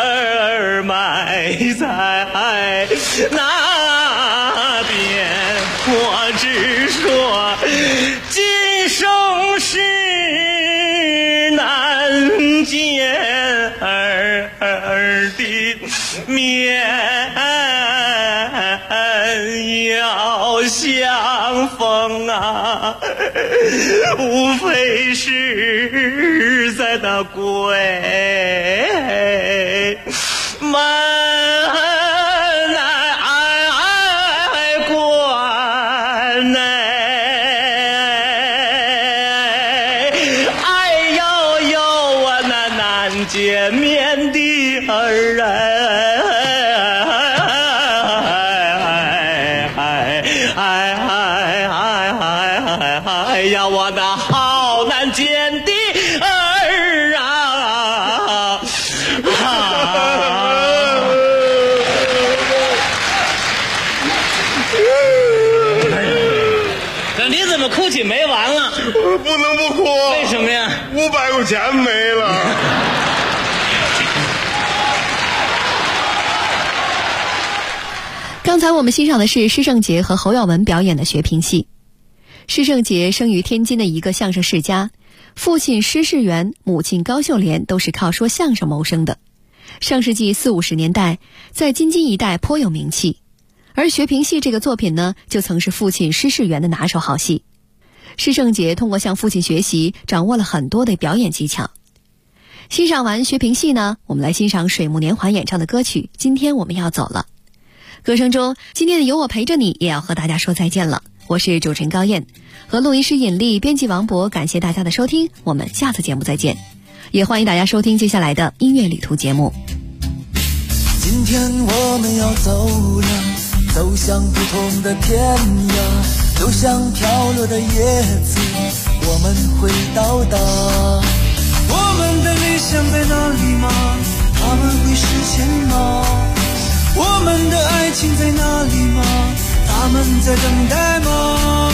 儿埋在那边。 我只说今生事难见的面要相逢啊，无非是在那鬼门关内，哎呦呦啊，那难见面的人，哎呀，我那好难见的儿啊！这你怎么哭起没完了？ 我不能不哭。 为什么呀 ？500块钱没了。 刚才我们欣赏的是施圣杰和侯耀文表演的学评戏。施圣杰生于天津的一个相声世家，父亲施世元，母亲高秀莲都是靠说相声谋生的。上世纪40、50年代，在京津一带颇有名气。而学评戏这个作品呢，就曾是父亲施世元的拿手好戏。施圣杰通过向父亲学习，掌握了很多的表演技巧。欣赏完学评戏呢，我们来欣赏水木年华演唱的歌曲《今天我们要走了》。歌声中，今天的有我陪着你也要和大家说再见了。我是主持人高燕，和录音师尹丽，编辑王博，感谢大家的收听，我们下次节目再见。也欢迎大家收听接下来的音乐旅途节目。 今天我们要走了，走向不同的天涯，就像飘落的叶子，我们会到达。我们的理想在哪里吗？他们会实现吗？我们的爱情在哪里吗？他们在等待吗？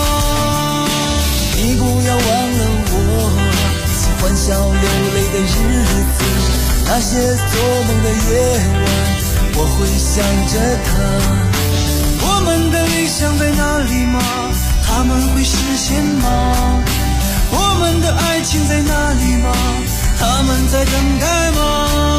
你不要忘了我，喜欢笑流泪的日子，那些做梦的夜晚，我会想着他。我们的理想在哪里吗？他们会实现吗？我们的爱情在哪里吗？他们在等待吗？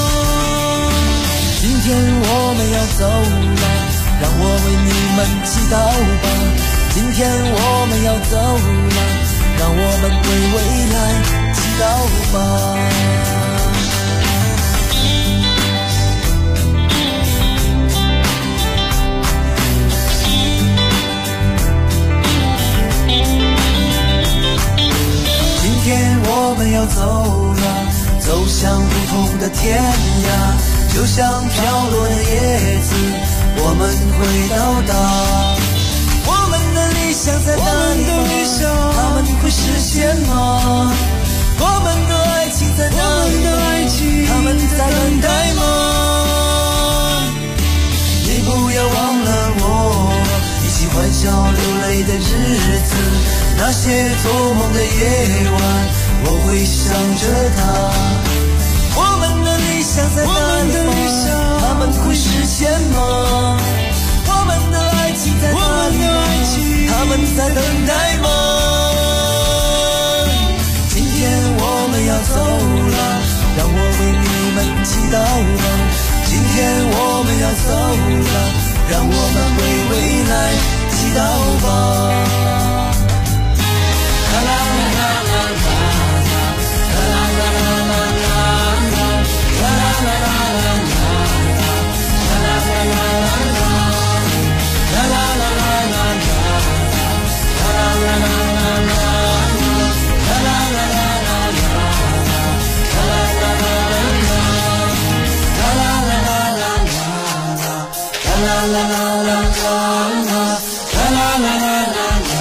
今天我们要走了，让我为你们祈祷吧。今天我们要走了，让我们为未来祈祷吧。今天我们要走了，走向不同的天涯，就像飘落的叶子，我们会到达。我们的理想在哪里吗？他们会实现吗？我们的爱情在哪里吗？他们在等待吗？你不要忘了我，一起欢笑流泪的日子，那些做梦的夜晚，我会想着他。我们的理想在哪里吗？他们会实现吗？我们的爱情在哪里吗？他们在等待吗？今天我们要走了，让我为你们祈祷吧。今天我们要走了，让我们为未来祈祷吧。啦啦啦啦啦啦啦啦啦啦啦啦啦啦啦啦啦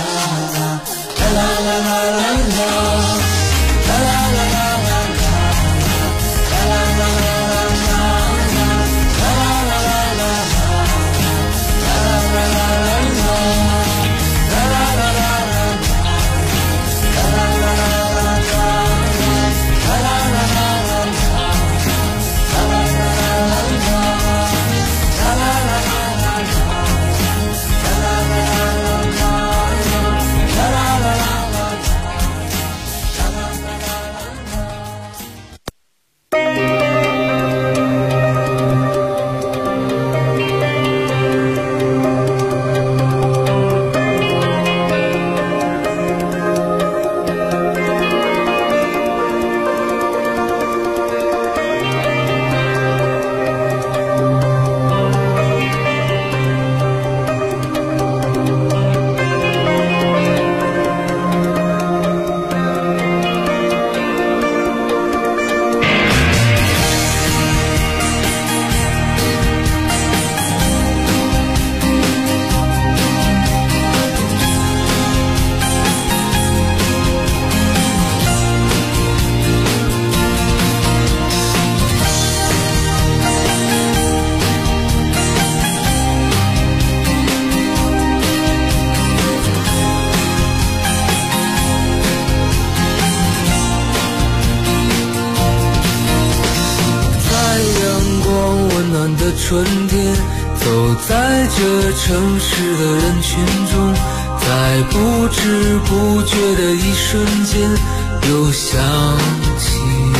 走在这城市的人群中，在不知不觉的一瞬间又想起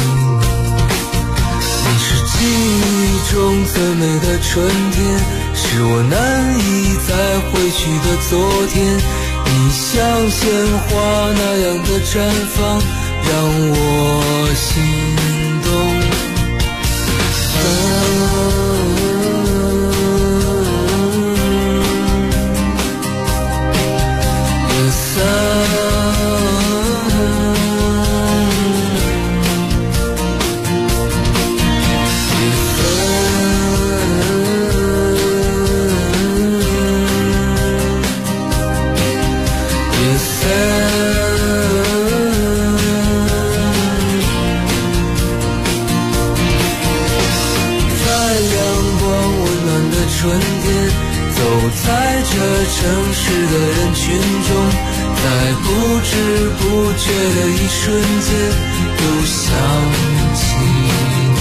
你是记忆中最美的春天，是我难以再回去的昨天。你像鲜花那样的绽放，让我心动。城市的人群中，在不知不觉的一瞬间又想起你。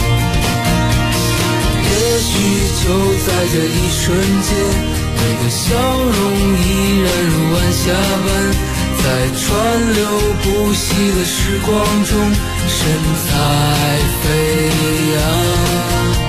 也许就在这一瞬间，你的笑容依然如晚霞般，在川流不息的时光中神采飞扬。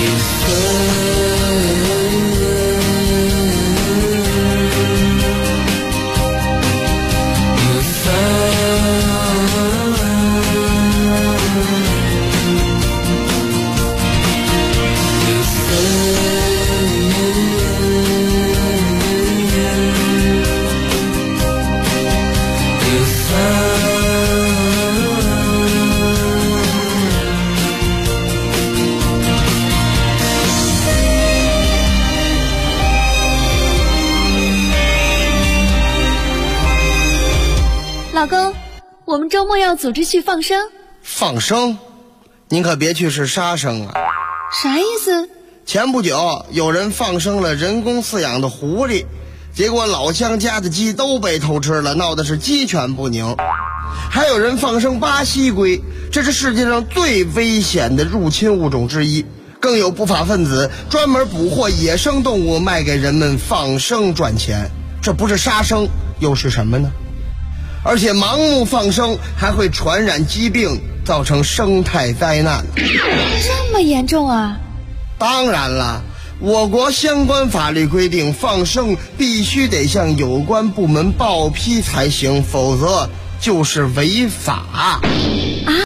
老公，我们周末要组织去放生。 放生？您可别去是杀生啊！ 啥意思？ 前不久有人放生了人工饲养的狐狸，结果老乡家的鸡都被偷吃了，闹的是鸡犬不宁。还有人放生巴西龟，这是世界上最危险的入侵物种之一。更有不法分子专门捕获野生动物卖给人们放生赚钱，这不是杀生又是什么呢？而且盲目放生还会传染疾病，造成生态灾难。 这么严重啊？ 当然了，我国相关法律规定，放生必须得向有关部门报批才行，否则就是违法。